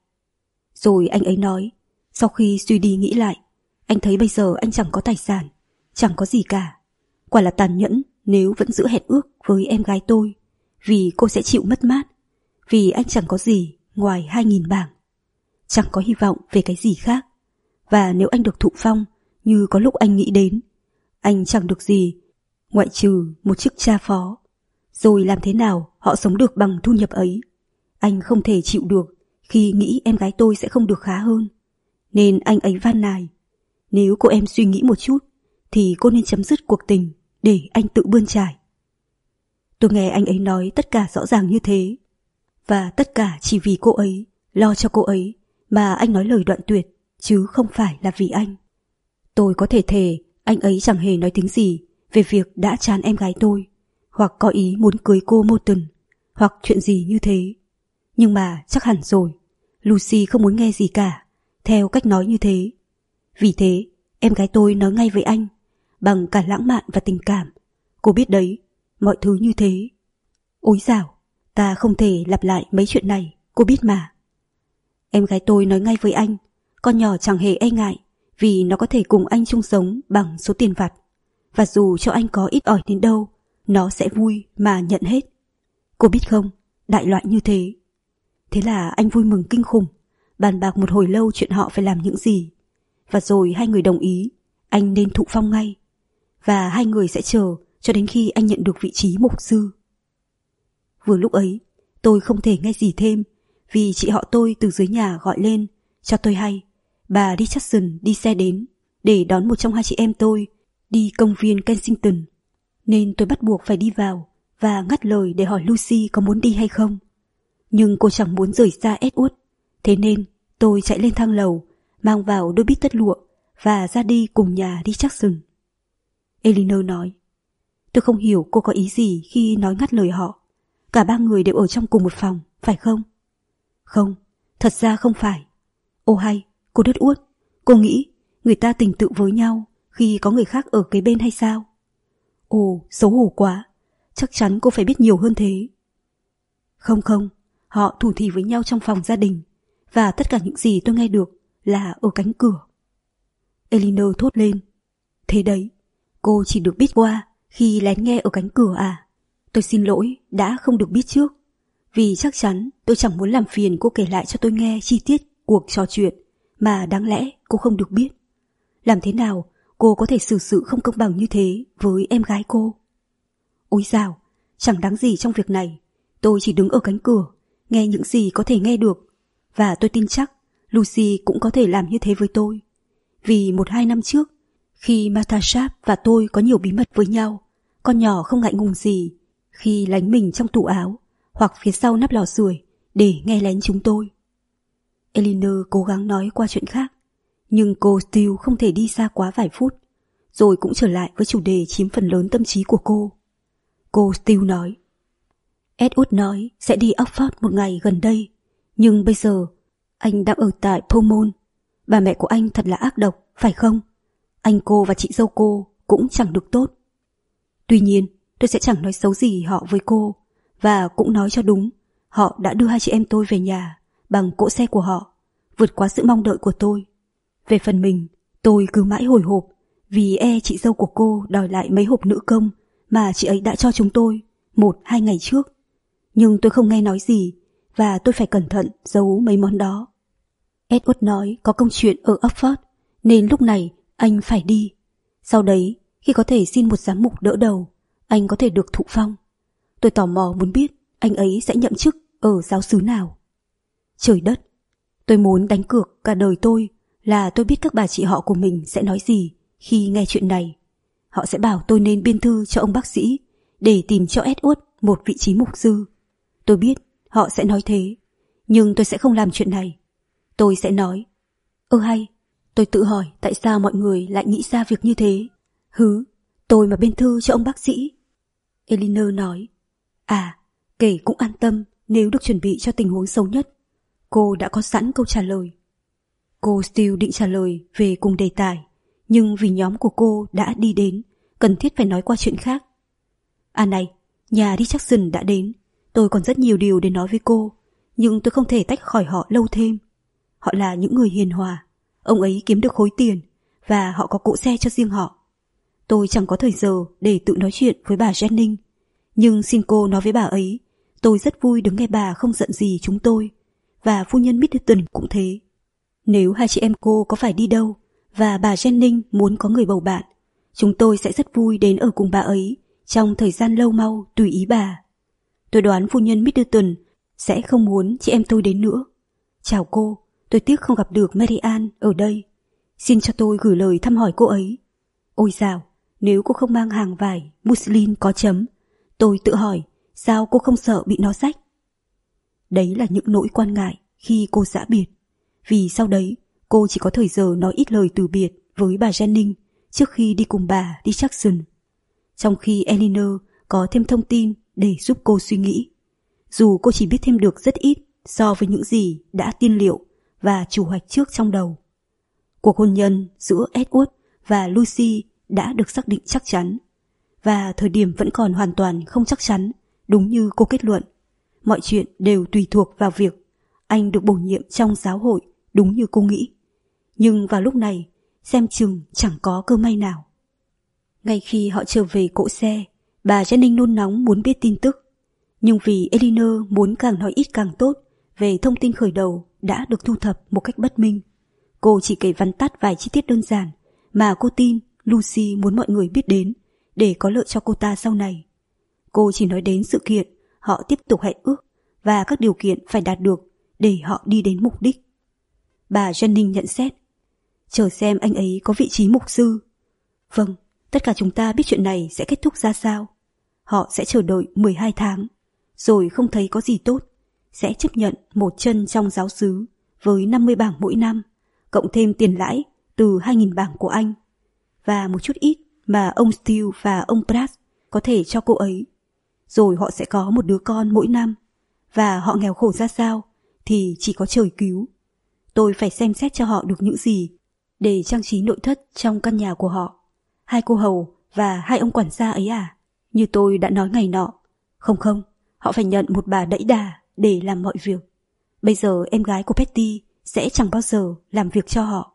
Rồi anh ấy nói, sau khi suy đi nghĩ lại, anh thấy bây giờ anh chẳng có tài sản, chẳng có gì cả. Quả là tàn nhẫn nếu vẫn giữ hẹn ước với em gái tôi, vì cô sẽ chịu mất mát, vì anh chẳng có gì ngoài hai nghìn bảng. Chẳng có hy vọng về cái gì khác. Và nếu anh được thụ phong như có lúc anh nghĩ đến, anh chẳng được gì ngoại trừ một chức cha phó. Rồi làm thế nào họ sống được bằng thu nhập ấy? Anh không thể chịu được khi nghĩ em gái tôi sẽ không được khá hơn. Nên anh ấy van nài, nếu cô em suy nghĩ một chút thì cô nên chấm dứt cuộc tình để anh tự bươn trải. Tôi nghe anh ấy nói tất cả rõ ràng như thế, và tất cả chỉ vì cô ấy, lo cho cô ấy, mà anh nói lời đoạn tuyệt, chứ không phải là vì anh. Tôi có thể thề anh ấy chẳng hề nói tiếng gì về việc đã chán em gái tôi, hoặc có ý muốn cưới cô Morton, hoặc chuyện gì như thế. Nhưng mà chắc hẳn rồi, Lucy không muốn nghe gì cả, theo cách nói như thế. Vì thế, em gái tôi nói ngay với anh, bằng cả lãng mạn và tình cảm. Cô biết đấy, mọi thứ như thế. Ôi dào, ta không thể lặp lại mấy chuyện này, cô biết mà. Em gái tôi nói ngay với anh, con nhỏ chẳng hề e ngại, vì nó có thể cùng anh chung sống bằng số tiền vặt. Và dù cho anh có ít ỏi đến đâu, nó sẽ vui mà nhận hết. Cô biết không, đại loại như thế. Thế là anh vui mừng kinh khủng, bàn bạc một hồi lâu chuyện họ phải làm những gì. Và rồi hai người đồng ý, anh nên thụ phong ngay. Và hai người sẽ chờ cho đến khi anh nhận được vị trí mục sư. Vừa lúc ấy, tôi không thể nghe gì thêm, vì chị họ tôi từ dưới nhà gọi lên, cho tôi hay, bà Richardson đi xe đến, để đón một trong hai chị em tôi đi công viên Kensington. Nên tôi bắt buộc phải đi vào, và ngắt lời để hỏi Lucy có muốn đi hay không. Nhưng cô chẳng muốn rời xa Edward, thế nên tôi chạy lên thang lầu, mang vào đôi bít tất lụa, và ra đi cùng nhà Richardson. Elinor nói, tôi không hiểu cô có ý gì khi nói ngắt lời họ. Cả ba người đều ở trong cùng một phòng, phải không? Không, thật ra không phải. Ô hay, cô đất uất, cô nghĩ người ta tình tự với nhau khi có người khác ở kế bên hay sao? Ồ, xấu hổ quá, chắc chắn cô phải biết nhiều hơn thế. Không không, họ thủ thỉ với nhau trong phòng gia đình, và tất cả những gì tôi nghe được là ở cánh cửa. Elinor thốt lên, thế đấy, cô chỉ được biết qua khi lén nghe ở cánh cửa à? Tôi xin lỗi đã không được biết trước, vì chắc chắn tôi chẳng muốn làm phiền cô kể lại cho tôi nghe chi tiết cuộc trò chuyện mà đáng lẽ cô không được biết. Làm thế nào cô có thể xử sự không công bằng như thế với em gái cô? Ôi dào, chẳng đáng gì trong việc này. Tôi chỉ đứng ở cánh cửa, nghe những gì có thể nghe được, và tôi tin chắc Lucy cũng có thể làm như thế với tôi. Vì một hai năm trước, khi Martha Sharp và tôi có nhiều bí mật với nhau, con nhỏ không ngại ngùng gì khi lánh mình trong tủ áo hoặc phía sau nắp lò sưởi để nghe lén chúng tôi. Elinor cố gắng nói qua chuyện khác, nhưng cô Steele không thể đi xa quá vài phút, rồi cũng trở lại với chủ đề chiếm phần lớn tâm trí của cô. Cô Steele nói, Edward nói sẽ đi Oxford một ngày gần đây, nhưng bây giờ anh đang ở tại Pomone. Bà mẹ của anh thật là ác độc, phải không? Anh cô và chị dâu cô cũng chẳng được tốt. Tuy nhiên, tôi sẽ chẳng nói xấu gì họ với cô, và cũng nói cho đúng, họ đã đưa hai chị em tôi về nhà bằng cỗ xe của họ, vượt quá sự mong đợi của tôi. Về phần mình, tôi cứ mãi hồi hộp vì e chị dâu của cô đòi lại mấy hộp nữ công mà chị ấy đã cho chúng tôi một hai ngày trước. Nhưng tôi không nghe nói gì, và tôi phải cẩn thận giấu mấy món đó. Edward nói có công chuyện ở Oxford, nên lúc này anh phải đi. Sau đấy, khi có thể xin một giám mục đỡ đầu, anh có thể được thụ phong. Tôi tò mò muốn biết anh ấy sẽ nhậm chức ở giáo xứ nào. Trời đất, tôi muốn đánh cược cả đời tôi là tôi biết các bà chị họ của mình sẽ nói gì khi nghe chuyện này. Họ sẽ bảo tôi nên biên thư cho ông bác sĩ để tìm cho Edward một vị trí mục sư. Tôi biết họ sẽ nói thế, nhưng tôi sẽ không làm chuyện này. Tôi sẽ nói, ơ hay, tôi tự hỏi tại sao mọi người lại nghĩ ra việc như thế. Hứ, tôi mà biên thư cho ông bác sĩ. Elinor nói, à, kể cũng an tâm nếu được chuẩn bị cho tình huống xấu nhất. Cô đã có sẵn câu trả lời. Cô Steele định trả lời về cùng đề tài, nhưng vì nhóm của cô đã đi đến, cần thiết phải nói qua chuyện khác. À này, nhà Richardson đã đến. Tôi còn rất nhiều điều để nói với cô, nhưng tôi không thể tách khỏi họ lâu thêm. Họ là những người hiền hòa, ông ấy kiếm được khối tiền, và họ có cỗ xe cho riêng họ. Tôi chẳng có thời giờ để tự nói chuyện với bà Jennings, nhưng xin cô nói với bà ấy, tôi rất vui đứng nghe bà không giận gì chúng tôi, và phu nhân Middleton cũng thế. Nếu hai chị em cô có phải đi đâu, và bà Jennings muốn có người bầu bạn, chúng tôi sẽ rất vui đến ở cùng bà ấy trong thời gian lâu mau tùy ý bà. Tôi đoán phu nhân Middleton sẽ không muốn chị em tôi đến nữa. Chào cô, tôi tiếc không gặp được Mary Ann ở đây. Xin cho tôi gửi lời thăm hỏi cô ấy. Ôi dào, nếu cô không mang hàng vải muslin có chấm, tôi tự hỏi sao cô không sợ bị nó rách. Đấy là những nỗi quan ngại khi cô giã biệt, vì sau đấy cô chỉ có thời giờ nói ít lời từ biệt với bà Jennings trước khi đi cùng bà đi Jackson, trong khi Eleanor có thêm thông tin để giúp cô suy nghĩ, dù cô chỉ biết thêm được rất ít so với những gì đã tiên liệu và chủ hoạch trước trong đầu. Cuộc hôn nhân giữa Edward và Lucy đã được xác định chắc chắn, và thời điểm vẫn còn hoàn toàn không chắc chắn. Đúng như cô kết luận, mọi chuyện đều tùy thuộc vào việc anh được bổ nhiệm trong giáo hội đúng như cô nghĩ. Nhưng vào lúc này, xem chừng chẳng có cơ may nào. Ngay khi họ trở về cỗ xe, bà Jennings nôn nóng muốn biết tin tức. Nhưng vì Eleanor muốn càng nói ít càng tốt về thông tin khởi đầu đã được thu thập một cách bất minh, cô chỉ kể vắn tắt vài chi tiết đơn giản mà cô tin Lucy muốn mọi người biết đến để có lợi cho cô ta sau này. Cô chỉ nói đến sự kiện họ tiếp tục hẹn ước và các điều kiện phải đạt được để họ đi đến mục đích. Bà Jennings nhận xét, chờ xem anh ấy có vị trí mục sư. Vâng, tất cả chúng ta biết chuyện này sẽ kết thúc ra sao. Họ sẽ chờ đợi mười hai tháng, rồi không thấy có gì tốt, sẽ chấp nhận một chân trong giáo xứ với năm mươi bảng mỗi năm, cộng thêm tiền lãi từ hai nghìn bảng của anh, và một chút ít mà ông Steele và ông Pratt có thể cho cô ấy. Rồi họ sẽ có một đứa con mỗi năm, và họ nghèo khổ ra sao thì chỉ có trời cứu. Tôi phải xem xét cho họ được những gì để trang trí nội thất trong căn nhà của họ. Hai cô hầu và hai ông quản gia ấy à? Như tôi đã nói ngày nọ. Không không, họ phải nhận một bà đẫy đà để làm mọi việc. Bây giờ em gái của Patty sẽ chẳng bao giờ làm việc cho họ.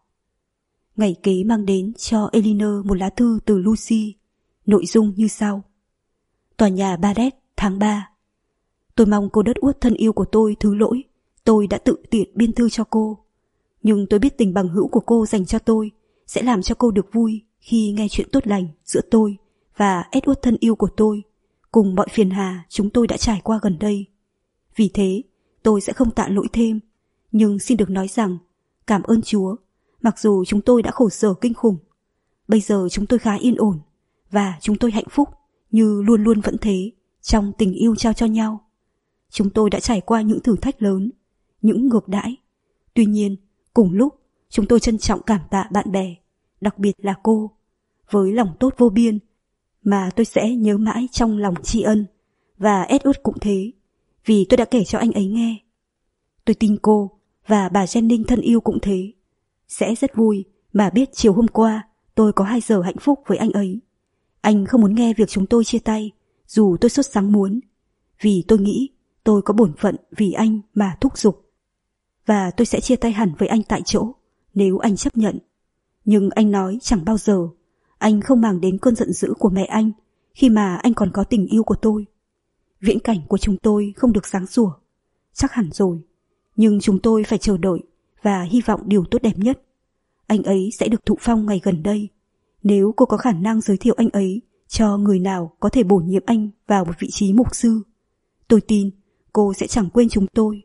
Ngày kế mang đến cho Eleanor một lá thư từ Lucy, nội dung như sau. Tòa nhà Barrett, tháng ba. Tôi mong cô đất uất thân yêu của tôi thứ lỗi, tôi đã tự tiện biên thư cho cô. Nhưng tôi biết tình bằng hữu của cô dành cho tôi sẽ làm cho cô được vui khi nghe chuyện tốt lành giữa tôi và Edward thân yêu của tôi, cùng mọi phiền hà chúng tôi đã trải qua gần đây. Vì thế, tôi sẽ không tạ lỗi thêm, nhưng xin được nói rằng, cảm ơn Chúa, mặc dù chúng tôi đã khổ sở kinh khủng, bây giờ chúng tôi khá yên ổn, và chúng tôi hạnh phúc như luôn luôn vẫn thế, trong tình yêu trao cho nhau. Chúng tôi đã trải qua những thử thách lớn, những ngược đãi. Tuy nhiên, cùng lúc, chúng tôi trân trọng cảm tạ bạn bè, đặc biệt là cô, với lòng tốt vô biên mà tôi sẽ nhớ mãi trong lòng tri ân, và Edward cũng thế, vì tôi đã kể cho anh ấy nghe. Tôi tin cô và bà Jennings thân yêu cũng thế. Sẽ rất vui mà biết chiều hôm qua tôi có hai giờ hạnh phúc với anh ấy. Anh không muốn nghe việc chúng tôi chia tay, dù tôi sốt sắng muốn, vì tôi nghĩ tôi có bổn phận vì anh mà thúc giục. Và tôi sẽ chia tay hẳn với anh tại chỗ, nếu anh chấp nhận. Nhưng anh nói chẳng bao giờ, anh không màng đến cơn giận dữ của mẹ anh, khi mà anh còn có tình yêu của tôi. Viễn cảnh của chúng tôi không được sáng sủa, chắc hẳn rồi, nhưng chúng tôi phải chờ đợi và hy vọng điều tốt đẹp nhất. Anh ấy sẽ được thụ phong ngày gần đây, nếu cô có khả năng giới thiệu anh ấy cho người nào có thể bổ nhiệm anh vào một vị trí mục sư. Tôi tin cô sẽ chẳng quên chúng tôi.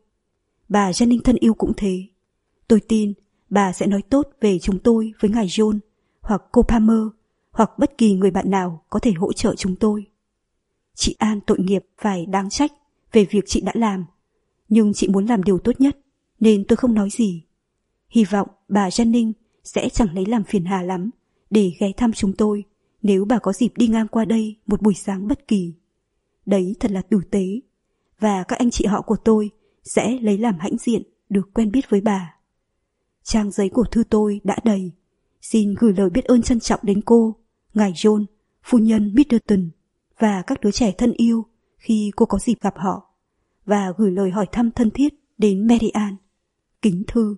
Bà Jennings thân yêu cũng thế. Tôi tin bà sẽ nói tốt về chúng tôi với ngài John, hoặc cô Palmer, hoặc bất kỳ người bạn nào có thể hỗ trợ chúng tôi. Chị An tội nghiệp phải đáng trách về việc chị đã làm, nhưng chị muốn làm điều tốt nhất, nên tôi không nói gì. Hy vọng bà Jennings sẽ chẳng lấy làm phiền hà lắm để ghé thăm chúng tôi nếu bà có dịp đi ngang qua đây một buổi sáng bất kỳ. Đấy thật là tử tế, và các anh chị họ của tôi sẽ lấy làm hãnh diện được quen biết với bà. Trang giấy của thư tôi đã đầy. Xin gửi lời biết ơn trân trọng đến cô, ngài John, phu nhân Middleton và các đứa trẻ thân yêu khi cô có dịp gặp họ, và gửi lời hỏi thăm thân thiết đến Mary Ann. Kính thư.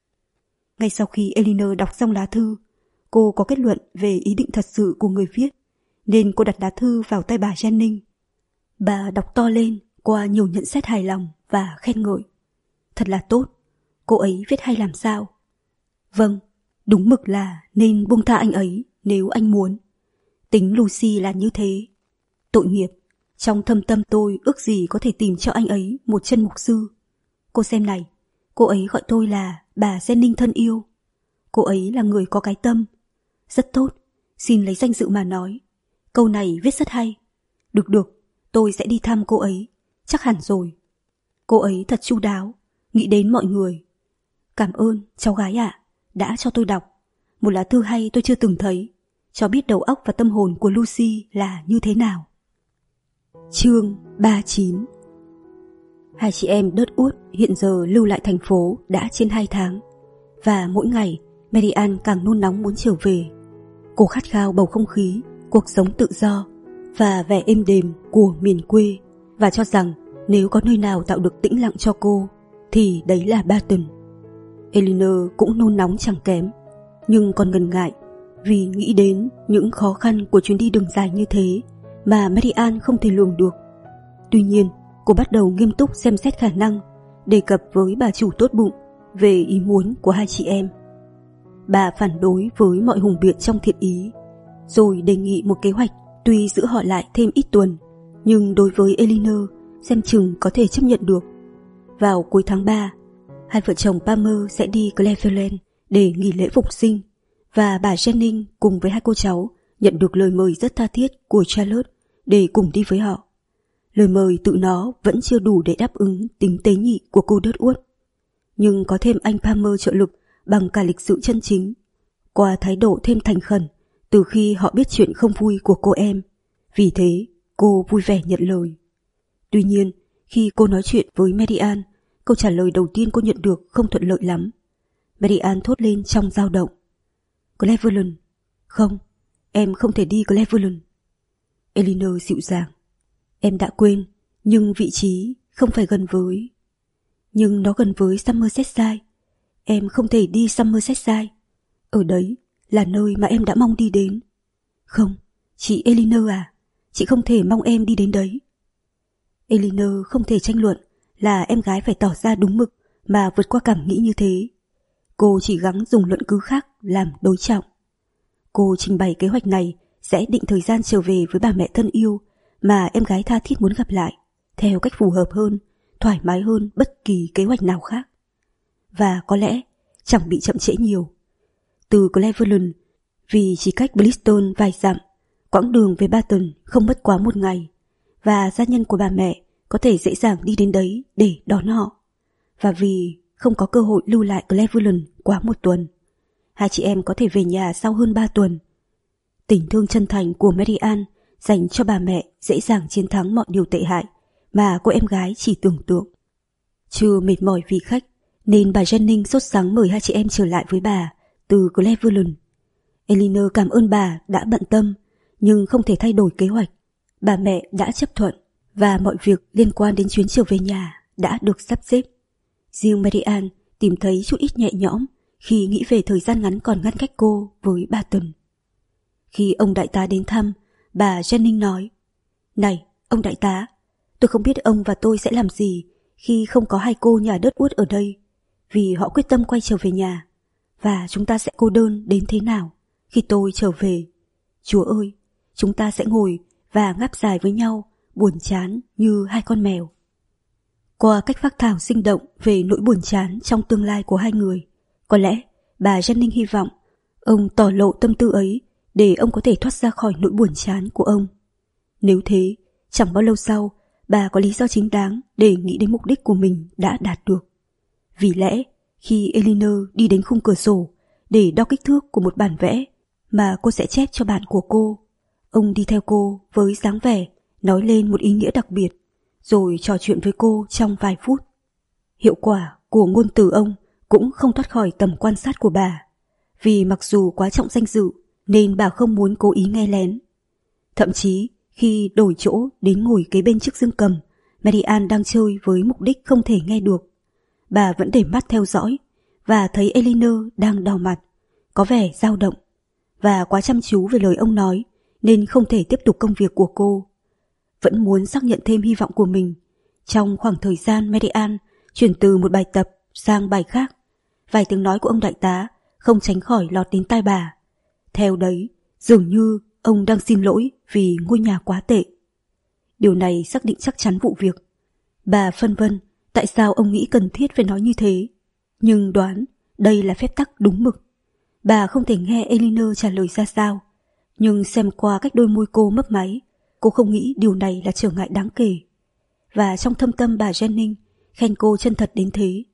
Ngay sau khi Eleanor đọc xong lá thư, cô có kết luận về ý định thật sự của người viết, nên cô đặt lá thư vào tay bà Jennings. Bà đọc to lên qua nhiều nhận xét hài lòng và khen ngợi. Thật là tốt, cô ấy viết hay làm sao. Vâng, đúng mực là nên buông tha anh ấy nếu anh muốn. Tính Lucy là như thế. Tội nghiệp, trong thâm tâm tôi ước gì có thể tìm cho anh ấy một chân mục sư. Cô xem này, cô ấy gọi tôi là bà Jennings thân yêu. Cô ấy là người có cái tâm. Rất tốt, xin lấy danh dự mà nói. Câu này viết rất hay. Được được, tôi sẽ đi thăm cô ấy, chắc hẳn rồi. Cô ấy thật chu đáo, nghĩ đến mọi người. Cảm ơn, cháu gái ạ, đã cho tôi đọc. Một lá thư hay tôi chưa từng thấy, cho biết đầu óc và tâm hồn của Lucy là như thế nào. Chương ba mươi chín. Hai chị em Dudwood hiện giờ lưu lại thành phố đã trên hai tháng, và mỗi ngày Mary Ann càng nôn nóng muốn trở về. Cô khát khao bầu không khí, cuộc sống tự do và vẻ êm đềm của miền quê, và cho rằng nếu có nơi nào tạo được tĩnh lặng cho cô thì đấy là Barton. Eleanor cũng nôn nóng chẳng kém, nhưng còn ngần ngại vì nghĩ đến những khó khăn của chuyến đi đường dài như thế mà Mary Ann không thể lường được. Tuy nhiên, cô bắt đầu nghiêm túc xem xét khả năng, đề cập với bà chủ tốt bụng về ý muốn của hai chị em. Bà phản đối với mọi hùng biện trong thiện ý, rồi đề nghị một kế hoạch tuy giữ họ lại thêm ít tuần, nhưng đối với Eleanor xem chừng có thể chấp nhận được. Vào cuối tháng ba, hai vợ chồng Palmer sẽ đi Cleveland để nghỉ lễ phục sinh, và bà Jennings cùng với hai cô cháu nhận được lời mời rất tha thiết của Charlotte để cùng đi với họ. Lời mời tự nó vẫn chưa đủ để đáp ứng tính tế nhị của cô Dudwood, nhưng có thêm anh Palmer trợ lực bằng cả lịch sự chân chính, qua thái độ thêm thành khẩn từ khi họ biết chuyện không vui của cô em. Vì thế, cô vui vẻ nhận lời. Tuy nhiên, khi cô nói chuyện với Mary Ann, câu trả lời đầu tiên cô nhận được không thuận lợi lắm. Mary Ann thốt lên trong dao động. Cleveland? Không, em không thể đi Cleveland. Eleanor dịu dàng. Em đã quên, nhưng vị trí không phải gần với... Nhưng nó gần với Somersetshire. Em không thể đi Somersetshire. Ở đấy là nơi mà em đã mong đi đến. Không, chị Eleanor à, chị không thể mong em đi đến đấy. Eleanor không thể tranh luận là em gái phải tỏ ra đúng mực mà vượt qua cảm nghĩ như thế. Cô chỉ gắng dùng luận cứ khác làm đối trọng. Cô trình bày kế hoạch này sẽ định thời gian trở về với bà mẹ thân yêu mà em gái tha thiết muốn gặp lại, theo cách phù hợp hơn, thoải mái hơn bất kỳ kế hoạch nào khác. Và có lẽ chẳng bị chậm trễ nhiều. Từ Cleveland, vì chỉ cách Bristol vài dặm, quãng đường về Barton không mất quá một ngày, và gia nhân của bà mẹ có thể dễ dàng đi đến đấy để đón họ. Và vì không có cơ hội lưu lại Cleveland quá một tuần, hai chị em có thể về nhà sau hơn ba tuần. Tình thương chân thành của Mary Ann dành cho bà mẹ dễ dàng chiến thắng mọi điều tệ hại mà cô em gái chỉ tưởng tượng. Chưa mệt mỏi vì khách, nên bà Jennings sốt sắng mời hai chị em trở lại với bà từ Cleveland. Eleanor cảm ơn bà đã bận tâm, nhưng không thể thay đổi kế hoạch. Bà mẹ đã chấp thuận, và mọi việc liên quan đến chuyến trở về nhà đã được sắp xếp. Riêng Mary Ann tìm thấy chút ít nhẹ nhõm khi nghĩ về thời gian ngắn còn ngăn cách cô với Barton. Khi ông đại tá đến thăm, bà Jennings nói: Này, ông đại tá, tôi không biết ông và tôi sẽ làm gì khi không có hai cô nhà Dudwood ở đây, vì họ quyết tâm quay trở về nhà, và chúng ta sẽ cô đơn đến thế nào khi tôi trở về. Chúa ơi, chúng ta sẽ ngồi và ngáp dài với nhau, buồn chán như hai con mèo. Qua cách phác thảo sinh động về nỗi buồn chán trong tương lai của hai người, có lẽ bà Jennings hy vọng ông tỏ lộ tâm tư ấy để ông có thể thoát ra khỏi nỗi buồn chán của ông. Nếu thế, chẳng bao lâu sau, bà có lý do chính đáng để nghĩ đến mục đích của mình đã đạt được. Vì lẽ, khi Eleanor đi đến khung cửa sổ để đo kích thước của một bản vẽ mà cô sẽ chép cho bạn của cô, ông đi theo cô với dáng vẻ nói lên một ý nghĩa đặc biệt, rồi trò chuyện với cô trong vài phút. Hiệu quả của ngôn từ ông cũng không thoát khỏi tầm quan sát của bà, vì mặc dù quá trọng danh dự nên bà không muốn cố ý nghe lén. Thậm chí khi đổi chỗ đến ngồi kế bên chiếc dương cầm Mary Ann đang chơi với mục đích không thể nghe được, bà vẫn để mắt theo dõi và thấy Eleanor đang đỏ mặt, có vẻ dao động, và quá chăm chú về lời ông nói nên không thể tiếp tục công việc của cô. Vẫn muốn xác nhận thêm hy vọng của mình. Trong khoảng thời gian Mary Ann chuyển từ một bài tập sang bài khác, vài tiếng nói của ông đại tá không tránh khỏi lọt đến tai bà. Theo đấy, dường như ông đang xin lỗi vì ngôi nhà quá tệ. Điều này xác định chắc chắn vụ việc. Bà phân vân tại sao ông nghĩ cần thiết phải nói như thế, nhưng đoán đây là phép tắc đúng mực. Bà không thể nghe Eleanor trả lời ra sao, nhưng xem qua cách đôi môi cô mấp máy, cô không nghĩ điều này là trở ngại đáng kể. Và trong thâm tâm bà Jennings khen cô chân thật đến thế.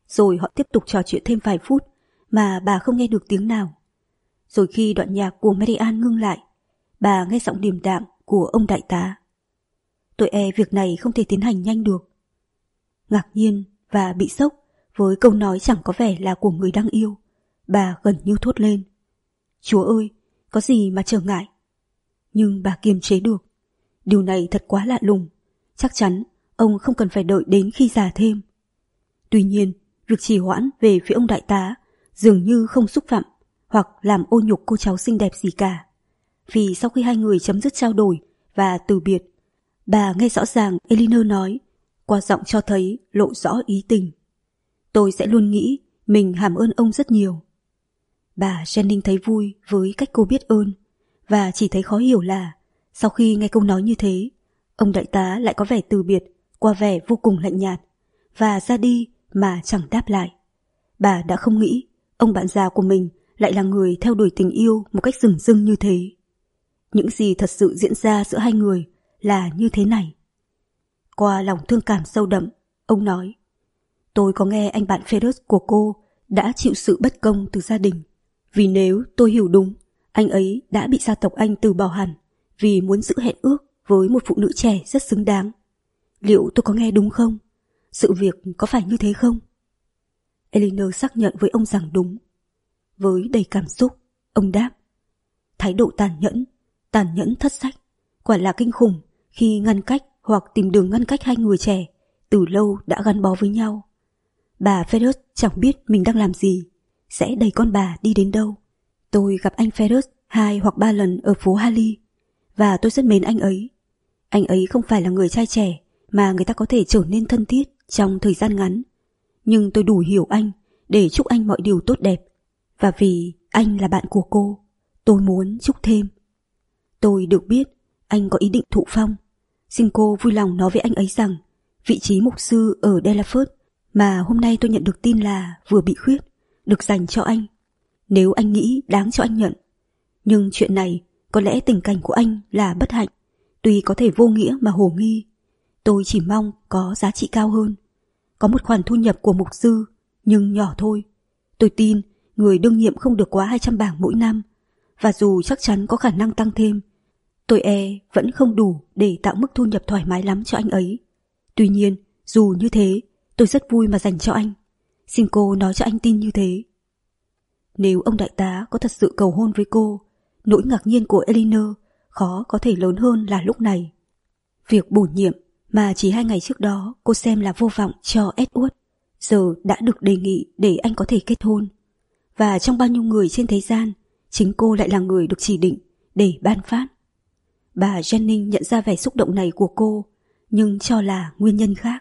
rồi họ tiếp tục trò chuyện thêm vài phút mà bà không nghe được tiếng nào. Rồi khi đoạn nhạc của Marianne ngưng lại, bà nghe giọng điềm đạm của ông đại tá. Tôi e việc này không thể tiến hành nhanh được. Ngạc nhiên và bị sốc với câu nói chẳng có vẻ là của người đang yêu, bà gần như thốt lên. Chúa ơi, có gì mà trở ngại? Nhưng bà kiềm chế được. Điều này thật quá lạ lùng. Chắc chắn ông không cần phải đợi đến khi già thêm. Tuy nhiên, việc trì hoãn về phía ông đại tá dường như không xúc phạm hoặc làm ô nhục cô cháu xinh đẹp gì cả. Vì sau khi hai người chấm dứt trao đổi và từ biệt, bà nghe rõ ràng Elinor nói, qua giọng cho thấy lộ rõ ý tình. Tôi sẽ luôn nghĩ mình hàm ơn ông rất nhiều. Bà Jennings thấy vui với cách cô biết ơn, và chỉ thấy khó hiểu là sau khi nghe câu nói như thế, ông đại tá lại có vẻ từ biệt qua vẻ vô cùng lạnh nhạt, và ra đi mà chẳng đáp lại. Bà đã không nghĩ ông bạn già của mình lại là người theo đuổi tình yêu một cách rừng rưng như thế. Những gì thật sự diễn ra giữa hai người là như thế này. Qua lòng thương cảm sâu đậm, ông nói, tôi có nghe anh bạn Ferris của cô đã chịu sự bất công từ gia đình. Vì nếu tôi hiểu đúng, anh ấy đã bị gia tộc anh từ bỏ hẳn vì muốn giữ hẹn ước với một phụ nữ trẻ rất xứng đáng. Liệu tôi có nghe đúng không? Sự việc có phải như thế không? Elinor xác nhận với ông rằng đúng. Với đầy cảm xúc, ông đáp, thái độ tàn nhẫn, tàn nhẫn thất sách, quả là kinh khủng khi ngăn cách hoặc tìm đường ngăn cách hai người trẻ từ lâu đã gắn bó với nhau. Bà Ferris chẳng biết mình đang làm gì, sẽ đẩy con bà đi đến đâu. Tôi gặp anh Ferris hai hoặc ba lần ở phố Harley, và tôi rất mến anh ấy. Anh ấy không phải là người trai trẻ mà người ta có thể trở nên thân thiết trong thời gian ngắn, nhưng tôi đủ hiểu anh để chúc anh mọi điều tốt đẹp, và vì anh là bạn của cô, tôi muốn chúc thêm. Tôi được biết anh có ý định thụ phong. Xin cô vui lòng nói với anh ấy rằng vị trí mục sư ở Delaford mà hôm nay tôi nhận được tin là vừa bị khuyết được dành cho anh, nếu anh nghĩ đáng cho anh nhận. Nhưng chuyện này có lẽ tình cảnh của anh là bất hạnh, tuy có thể vô nghĩa mà hồ nghi. Tôi chỉ mong có giá trị cao hơn. Có một khoản thu nhập của mục sư, nhưng nhỏ thôi. Tôi tin người đương nhiệm không được quá hai trăm bảng mỗi năm, và dù chắc chắn có khả năng tăng thêm, tôi e vẫn không đủ để tạo mức thu nhập thoải mái lắm cho anh ấy. Tuy nhiên, dù như thế, tôi rất vui mà dành cho anh. Xin cô nói cho anh tin như thế. Nếu ông đại tá có thật sự cầu hôn với cô, nỗi ngạc nhiên của Elinor khó có thể lớn hơn là lúc này. Việc bổ nhiệm mà chỉ hai ngày trước đó cô xem là vô vọng cho Edward, giờ đã được đề nghị để anh có thể kết hôn. Và trong bao nhiêu người trên thế gian, chính cô lại là người được chỉ định để ban phát. Bà Jennings nhận ra vẻ xúc động này của cô, nhưng cho là nguyên nhân khác.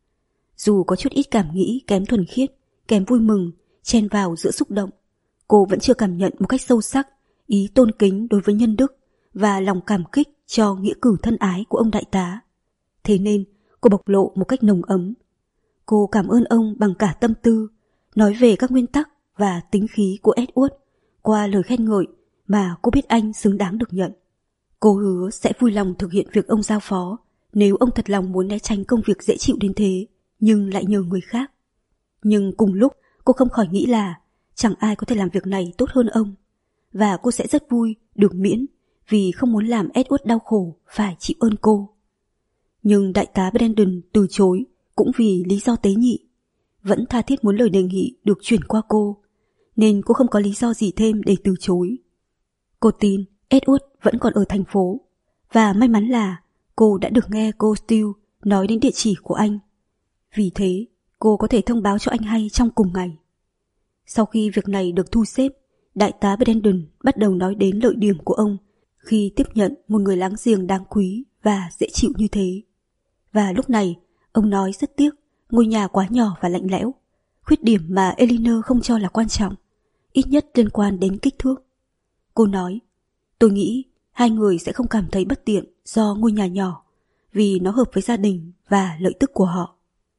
Dù có chút ít cảm nghĩ kém thuần khiết, kém vui mừng, chen vào giữa xúc động, cô vẫn chưa cảm nhận một cách sâu sắc ý tôn kính đối với nhân đức và lòng cảm kích cho nghĩa cử thân ái của ông đại tá. Thế nên cô bộc lộ một cách nồng ấm. Cô cảm ơn ông bằng cả tâm tư, nói về các nguyên tắc và tính khí của Edward qua lời khen ngợi mà cô biết anh xứng đáng được nhận. Cô hứa sẽ vui lòng thực hiện việc ông giao phó nếu ông thật lòng muốn né tránh công việc dễ chịu đến thế, nhưng lại nhờ người khác. Nhưng cùng lúc cô không khỏi nghĩ là chẳng ai có thể làm việc này tốt hơn ông, và cô sẽ rất vui được miễn vì không muốn làm Edward đau khổ phải chịu ơn cô. Nhưng đại tá Brandon từ chối cũng vì lý do tế nhị, vẫn tha thiết muốn lời đề nghị được chuyển qua cô, nên cô không có lý do gì thêm để từ chối. Cô tin Edward vẫn còn ở thành phố, và may mắn là cô đã được nghe cô Steele nói đến địa chỉ của anh. Vì thế, cô có thể thông báo cho anh hay trong cùng ngày. Sau khi việc này được thu xếp, đại tá Brandon bắt đầu nói đến lợi điểm của ông khi tiếp nhận một người láng giềng đáng quý và dễ chịu như thế. Và lúc này, ông nói rất tiếc ngôi nhà quá nhỏ và lạnh lẽo, khuyết điểm mà Elinor không cho là quan trọng, ít nhất liên quan đến kích thước. Cô nói, tôi nghĩ hai người sẽ không cảm thấy bất tiện do ngôi nhà nhỏ, vì nó hợp với gia đình và lợi tức của họ.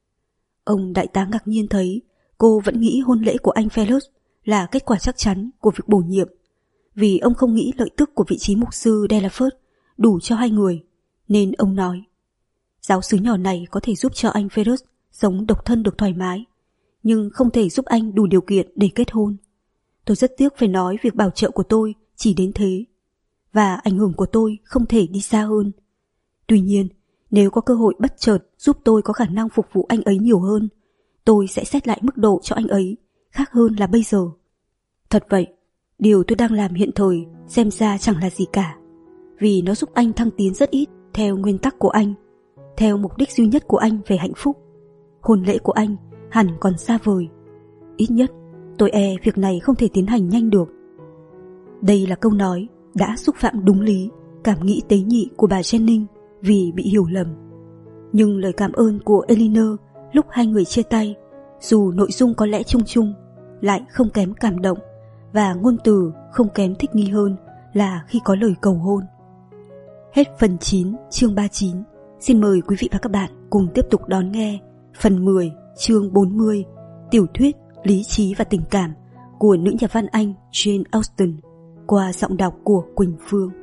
Ông đại tá ngạc nhiên thấy cô vẫn nghĩ hôn lễ của anh Ferris là kết quả chắc chắn của việc bổ nhiệm, vì ông không nghĩ lợi tức của vị trí mục sư Delaford đủ cho hai người, nên ông nói, giáo xứ nhỏ này có thể giúp cho anh Ferris sống độc thân được thoải mái, nhưng không thể giúp anh đủ điều kiện để kết hôn. Tôi rất tiếc phải nói việc bảo trợ của tôi chỉ đến thế, và ảnh hưởng của tôi không thể đi xa hơn. Tuy nhiên, nếu có cơ hội bất chợt giúp tôi có khả năng phục vụ anh ấy nhiều hơn, tôi sẽ xét lại mức độ cho anh ấy, khác hơn là bây giờ. Thật vậy, điều tôi đang làm hiện thời xem ra chẳng là gì cả, vì nó giúp anh thăng tiến rất ít theo nguyên tắc của anh, theo mục đích duy nhất của anh về hạnh phúc. Hôn lễ của anh hẳn còn xa vời. Ít nhất, tôi e việc này không thể tiến hành nhanh được. Đây là câu nói đã xúc phạm đúng lý cảm nghĩ tế nhị của bà Jennings vì bị hiểu lầm. Nhưng lời cảm ơn của Elinor lúc hai người chia tay, dù nội dung có lẽ chung chung, lại không kém cảm động, và ngôn từ không kém thích nghi hơn là khi có lời cầu hôn. Hết phần chín chương ba mươi chín. Xin mời quý vị và các bạn cùng tiếp tục đón nghe phần mười chương bốn mươi, tiểu thuyết Lý trí và tình cảm của nữ nhà văn Anh Jane Austen qua giọng đọc của Quỳnh Phương.